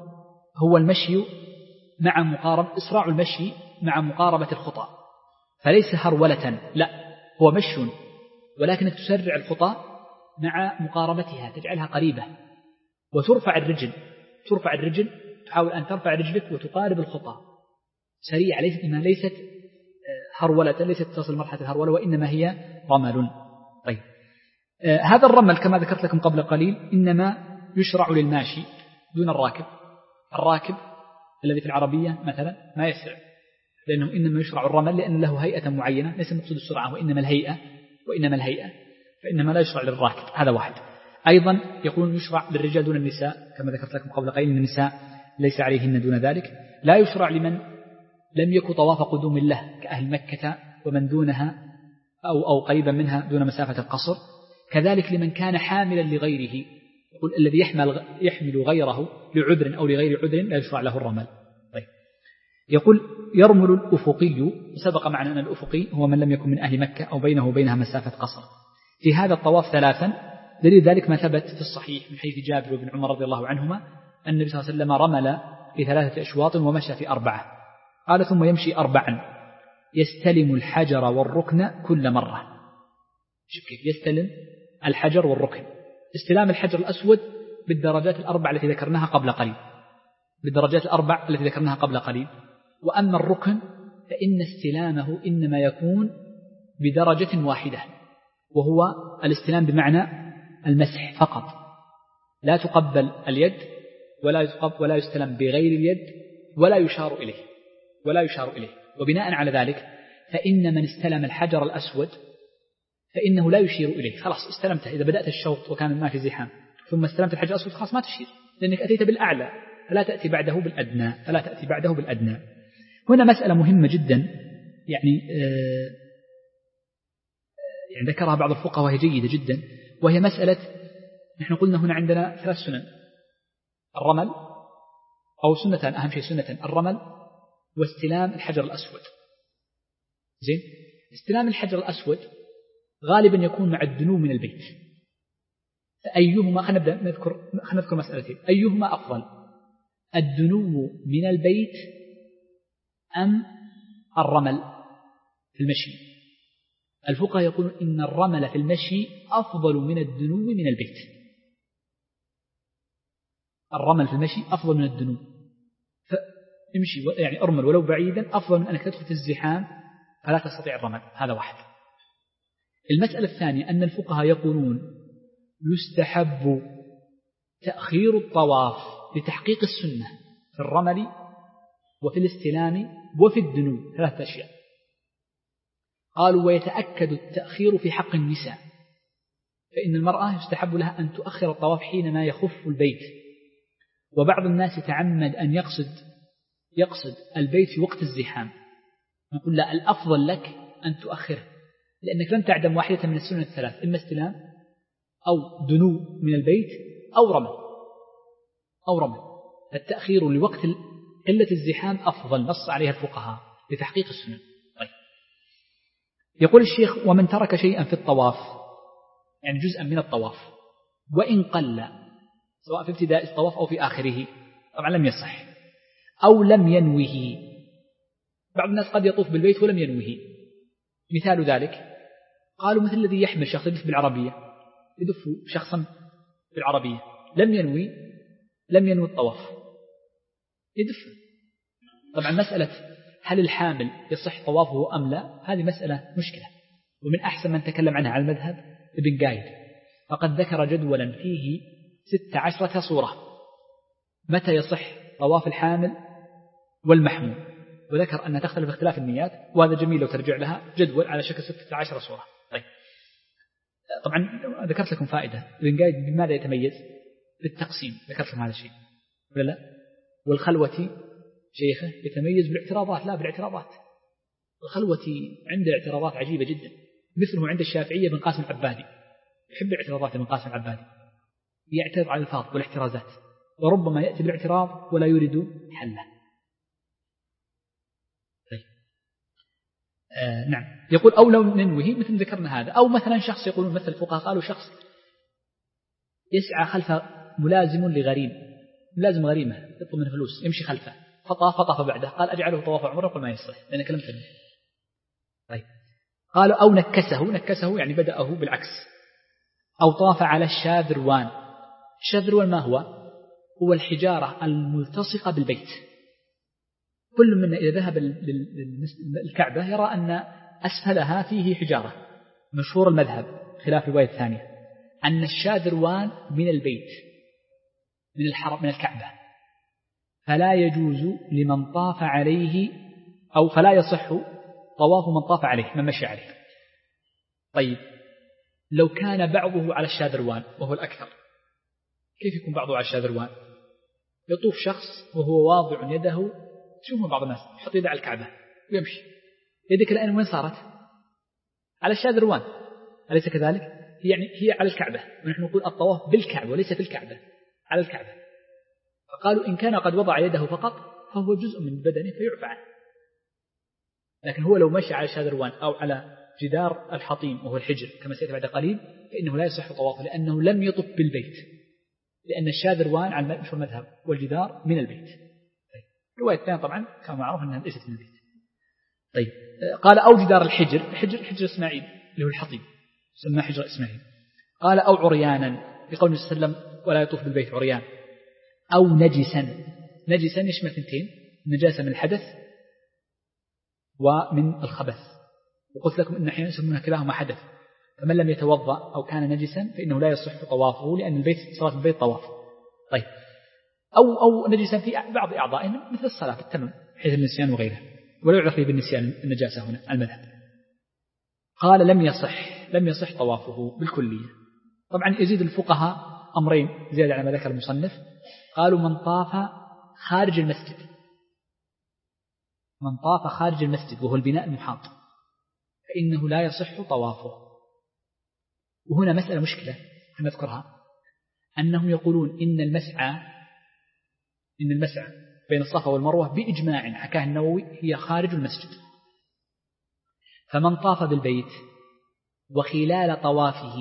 هو المشي مع مقارب إسراع المشي مع مقاربة الخطى، فليس هرولة، لا هو مشي ولكنك تسرع الخطى مع مقاربتها تجعلها قريبة، وترفع الرجل، ترفع الرجل تحاول أن ترفع رجلك وتقارب الخطى سريعة، ليست إنها ليست هرولة، ليست تصل مرحلة الهرولة، وإنما هي رمل. طيب آه هذا الرمل كما ذكرت لكم قبل قليل إنما يشرع للماشي دون الراكب. الراكب الذي في العربية مثلا ما يسرع، لأنه إنما يشرع الرمل لأن له هيئة معينة، ليس مقصود السرعة وإنما الهيئة، وإنما الهيئة فإنما لا يشرع للراكب. هذا واحد. أيضا يقولون يشرع للرجال دون النساء كما ذكرت لكم قبل قليل إن النساء ليس عليهن دون ذلك. لا يشرع لمن لم يكن طواف قدوم له كأهل مكة ومن دونها أو, أو قريبا منها دون مسافة القصر. كذلك لمن كان حاملا لغيره، يقول الذي يحمل, يحمل غيره لعذر أو لغير عذر لا يشرع له الرمل. طيب يقول يرمل الأفقي، سبق معنا أن الأفقي هو من لم يكن من أهل مكة أو بينه وبينها مسافة قصر. في هذا الطواف ثلاثا، دليل ذلك ما ثبت في الصحيح من حيث جابر وابن عمر رضي الله عنهما أن النبي صلى الله عليه وسلم رمل في ثلاثة أشواط ومشى في أربعة. قال ثم يمشي أربعا يستلم الحجر والركن كل مرة. شوف كيف يستلم الحجر والركن. استلام الحجر الأسود بالدرجات الأربع التي ذكرناها قبل قليل، بالدرجات الأربع التي ذكرناها قبل قليل. وأما الركن فإن استلامه إنما يكون بدرجة واحدة، وهو الاستلام بمعنى المسح فقط، لا تقبل اليد ولا يتقبل ولا يستلم بغير اليد ولا يشار إليه ولا يشار إليه. وبناء على ذلك فإن من استلم الحجر الأسود فإنه لا يشير إليه، خلاص استلمته. إذا بدأت الشوط وكان الماء في زحام ثم استلمت الحجر الأسود خلاص ما تشير، لأنك أتيت بالأعلى فلا تأتي بعده بالأدنى، فلا تأتي بعده بالأدنى. هنا مسألة مهمة جدا يعني آه يعني ذكرها بعض الفقهاء وهي جيدة جدا، وهي مسألة نحن قلنا هنا عندنا ثلاث سنن: الرمل أو سنتان، أهم شيء سنة الرمل واستلام الحجر الأسود. زين، استلام الحجر الأسود غالبا يكون مع الدنو من البيت، فأيهما خلينا نبدأ نذكر خلينا نذكر مسألتين: أيهما أفضل، الدنو من البيت أم الرمل في المشي. الفقهاء يقولون إن الرمل في المشي أفضل من الدنو من البيت. الرمل في المشي أفضل من الدنو، فامشي يعني أرمل ولو بعيدا أفضل من أنك تدخل في الزحام فلا تستطيع الرمل. هذا واحد. المسألة الثانية أن الفقهاء يقولون يستحب تأخير الطواف لتحقيق السنة في الرمل وفي الاستلام وفي الدنو، ثلاثة أشياء. قالوا ويتأكد التأخير في حق النساء، فإن المرأة يستحب لها أن تؤخر الطواف حينما يخف البيت، وبعض الناس يتعمد أن يقصد يقصد البيت في وقت الزحام، نقول لا، الأفضل لك أن تؤخره لأنك لم تعدم واحدة من السنن الثلاث، إما استلام أو دنو من البيت أو رمل أو رمل التأخير لوقت قلة الزحام أفضل، نص عليها الفقهاء لتحقيق السنن. طيب. يقول الشيخ ومن ترك شيئا في الطواف، يعني جزءا من الطواف، وإن قل، سواء في ابتداء الطواف أو في آخره، طبعا لم يصح، أو لم ينوه. بعض الناس قد يطوف بالبيت ولم ينوه. مثال ذلك قالوا مثل الذي يحمل شخص يدف بالعربية، يدف شخصا بالعربية لم ينوي لم ينوي الطواف، يدف. طبعا مسألة هل الحامل يصح طوافه أم لا، هذه مسألة مشكلة، ومن أحسن من تكلم عنها على المذهب ابن قايد، فقد ذكر جدولا فيه ست عشرة صورة متى يصح طواف الحامل والمحمول، وذكر أنها تختلف اختلاف النيات، وهذا جميل لو ترجع لها جدول على شكل ستة عشر صورة. طيب. طبعا ذكرت لكم فائدة، ابن قايد بماذا يتميز؟ بالتقسيم، ذكرت لكم هذا الشيء ولا لا؟ والخلوتي شيخه يتميز بالاعتراضات، لا بالاعتراضات. الخلوتي عنده اعتراضات عجيبة جدا، مثله عند الشافعية بن قاسم العبادي، يحب الاعتراضات بن قاسم العبادي، يعترض على الفاظ والاحترازات، وربما يأتي بالاعتراض ولا يريد حله. طيب. آه نعم. يقول أو لو ننوه، مثل ذكرنا هذا، أو مثلا شخص يقولون مثل الفقهاء قالوا شخص يسعى خلف ملازم لغريم، ملازم غريمة يطلب منه فلوس، يمشي خلفه فطاف فطاف بعده، قال أجعله طواف عمره؟ قل ما يصلح لأنك لم تنوي. طيب. قالوا أو نكسه، نكسه يعني بدأه بالعكس، أو طاف على الشاذروان. الشاذروان ما هو؟ هو الحجارة الملتصقة بالبيت. كل منا إذا ذهب للكعبة يرى أن أسفلها فيه حجارة، مشهور المذهب خلاف الرواية الثانية أن الشاذروان من البيت، من الحرم، من الكعبة، فلا يجوز لمن طاف عليه، أو فلا يصح طواف من طاف عليه، من مشي عليه. طيب، لو كان بعضه على الشاذروان وهو الأكثر، كيف يكون بعضه على الشاذروان؟ يطوف شخص وهو واضع يده، تشوفون بعض الناس يحط يده على الكعبة ويمشي، يدك الآن وين صارت؟ على الشاذروان، أليس كذلك؟ هي يعني هي على الكعبة، ونحن نقول الطواف بالكعبة وليس في الكعبة، على الكعبة. فقالوا إن كان قد وضع يده فقط فهو جزء من بدنه فيعفى عنه، لكن هو لو مشى على الشاذروان أو على جدار الحطيم وهو الحجر كما سيأتي بعد قليل فإنه لا يصح طوافه، لأنه لم يطف بالبيت، لأن الشاذروان على مشهور المذهب والجدار من البيت. طيب. الرواية الثانية طبعا كما معروف أنها ليست من البيت. طيب. قال أو جدار الحجر، الحجر حجر إسماعيل اللي هو الحطيم سماه حجر إسماعيل. قال أو عريانا، لقول النبي صلى الله عليه وسلم ولا يطوف بالبيت عريان. أو نجسا، نجسا يشمل اثنتين، النجاسة من الحدث ومن الخبث، وقلت لكم إن أحيانا يسمونها كلاهما حدث، فمن لم يتوضأ أو كان نجسا فإنه لا يصح طوافه، لأن البيت صلاة البيت طواف. طيب. أو أو نجسا في بعض أعضائه مثل الصلاة بالتمام، حيث النسيان وغيره، ولا يعرف بالنسيان النجاسة هنا المذهب. قال لم يصح لم يصح طوافه بالكلية. طبعا يزيد الفقهاء أمرين زيادة على ما ذكر المصنف، قالوا من طاف خارج المسجد، من طاف خارج المسجد وهو البناء المحاط فإنه لا يصح طوافه. وهنا مسألة مشكلة نذكرها، أنهم يقولون إن المسعى إن المسعى بين الصفا والمروة بإجماع حكاه النووي هي خارج المسجد، فمن طاف بالبيت وخلال طوافه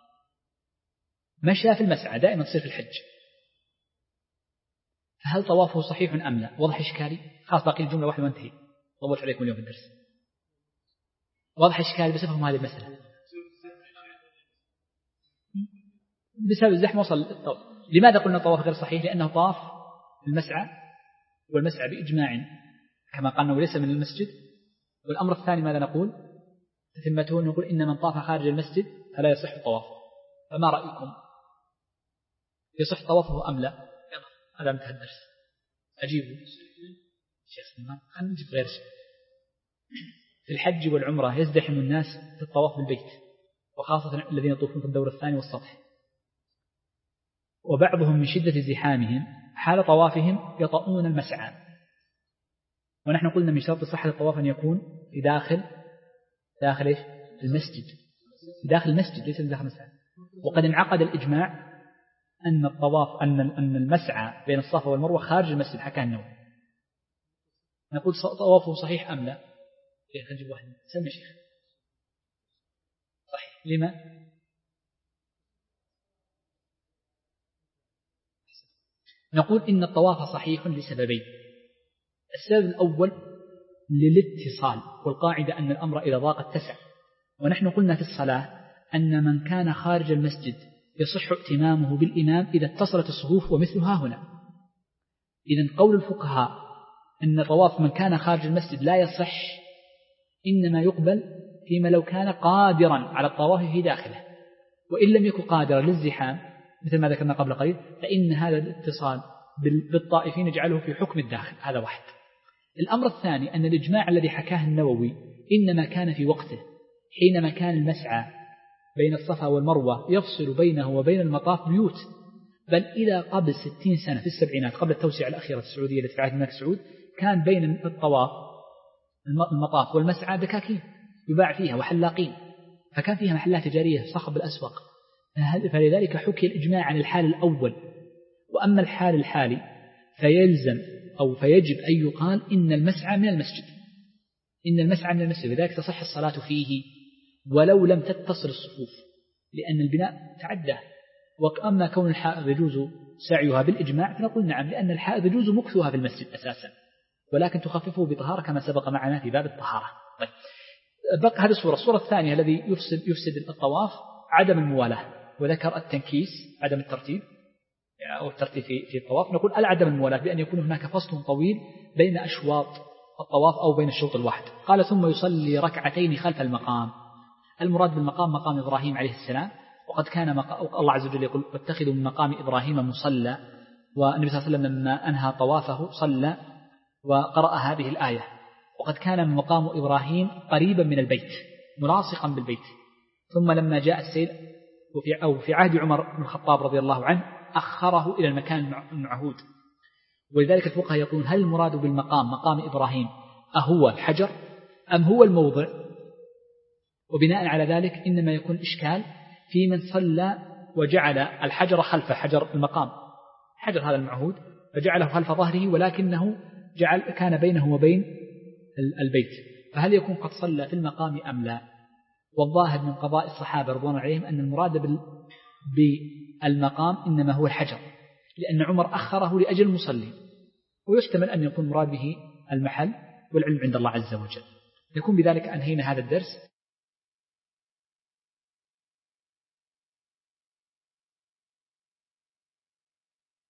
مشى في المسعى، دائما تصير في الحج، فهل طوافه صحيح أم لا؟ وضح إشكالي، خلاص باقي الجملة واحدة وانتهي. طولت عليكم اليوم في الدرس. واضح إشكال بس افهموا هذه المسألة. بسبب الزحمة وصل الطواف. لماذا قلنا الطواف غير صحيح؟ لأنه طاف المسعى، والمسعى بإجماع كما قلنا وليس من المسجد. والأمر الثاني ماذا نقول؟ تتمته نقول إن من طاف خارج المسجد فلا يصح طوافه. فما رأيكم؟ يصح طوافه أم لا؟ هذا انتهى الدرس. أجيبوا شيخ سلمان، خلينا نجيب غير شيء. في الحج والعمرة يزدحم الناس في الطواف بالبيت، وخاصة الذين يطوفون في الدور الثاني والسطح، وبعضهم من شدة زحامهم حال طوافهم يطؤون المسعى. ونحن قلنا من شرط صحة الطواف أن يكون في داخل داخل إيش؟ المسجد، في داخل المسجد ليس في داخل المسعى. وقد انعقد الإجماع أن الطواف أن أن المسعى بين الصفا والمروة خارج المسجد حكى النووي. نقول طوافه صحيح أم لا؟ شيخ نجيب واحد سمي شيخ. صحيح. لما؟ نقول إن الطواف صحيح لسببين. السبب الأول للاتصال، والقاعدة أن الأمر إذا ضاق اتسع. ونحن قلنا في الصلاة أن من كان خارج المسجد يصح ائتمامه بالإمام إذا اتصلت الصفوف ومثلها هنا. إذن قول الفقهاء أن طواف من كان خارج المسجد لا يصح إنما يقبل فيما لو كان قادرا على الطواف في داخله، وإن لم يكن قادرا للزحام مثل ما ذكرنا قبل قليل فإن هذا الاتصال بالطائفين يجعله في حكم الداخل. هذا واحد. الأمر الثاني أن الإجماع الذي حكاه النووي إنما كان في وقته حينما كان المسعى بين الصفا والمروة يفصل بينه وبين المطاف بيوت، بل إلى قبل ستين سنة في السبعينات قبل التوسعة الأخيرة السعودية التي في عهد الملك سعود كان بين الطواف المطاف والمسعى دكاكين يباع فيها وحلاقين، فكان فيها محلات تجارية صخب الأسواق. فلذلك حكي الإجماع عن الحال الأول. وأما الحال الحالي فيلزم أو فيجب أن يقال إن المسعى من المسجد، إن المسعى من المسجد، لذلك تصح الصلاة فيه ولو لم تتصل الصفوف لأن البناء تعدى. وأما كون الحائض يجوز سعيها بالإجماع فنقول نعم، لأن الحائض يجوز مكثها في المسجد أساسا، ولكن تخففه بطهارة كما سبق معنا في باب الطهارة. طيب، بقى هذه الصورة. الصورة الثانية الذي يفسد, يفسد الطواف عدم الموالاة، وذكر التنكيس عدم الترتيب أو الترتيب في, في الطواف. نقول العدم الموالاة بأن يكون هناك فصل طويل بين أشواط الطواف أو بين الشوط الواحد. قال ثم يصلي ركعتين خلف المقام. المراد بالمقام مقام إبراهيم عليه السلام، وقد كان مق... الله عز وجل يقول واتخذوا من مقام إبراهيم مصلى، والنبي صلى الله عليه وسلم لما أنهى طوافه صلى وقرأ هذه الآية. وقد كان مقام إبراهيم قريبا من البيت ملاصقا بالبيت، ثم لما جاء السيل وفي أو في عهد عمر بن الخطاب رضي الله عنه أخره إلى المكان المعهود. ولذلك الفقهاء يقولون هل المراد بالمقام مقام إبراهيم أهو الحجر أم هو الموضع؟ وبناء على ذلك إنما يكون إشكال في من صلى وجعل الحجر خلف حجر المقام، حجر هذا المعهود، فجعله خلف ظهره ولكنه جعل كان بينه وبين البيت، فهل يكون قد صلى في المقام أم لا؟ والظاهر من قضاء الصحابة رضوان عليهم أن المراد بالمقام إنما هو الحجر، لأن عمر أخره لأجل المصلي، ويحتمل أن يكون مراد به المحل، والعلم عند الله عز وجل. يكون بذلك أنهينا هذا الدرس.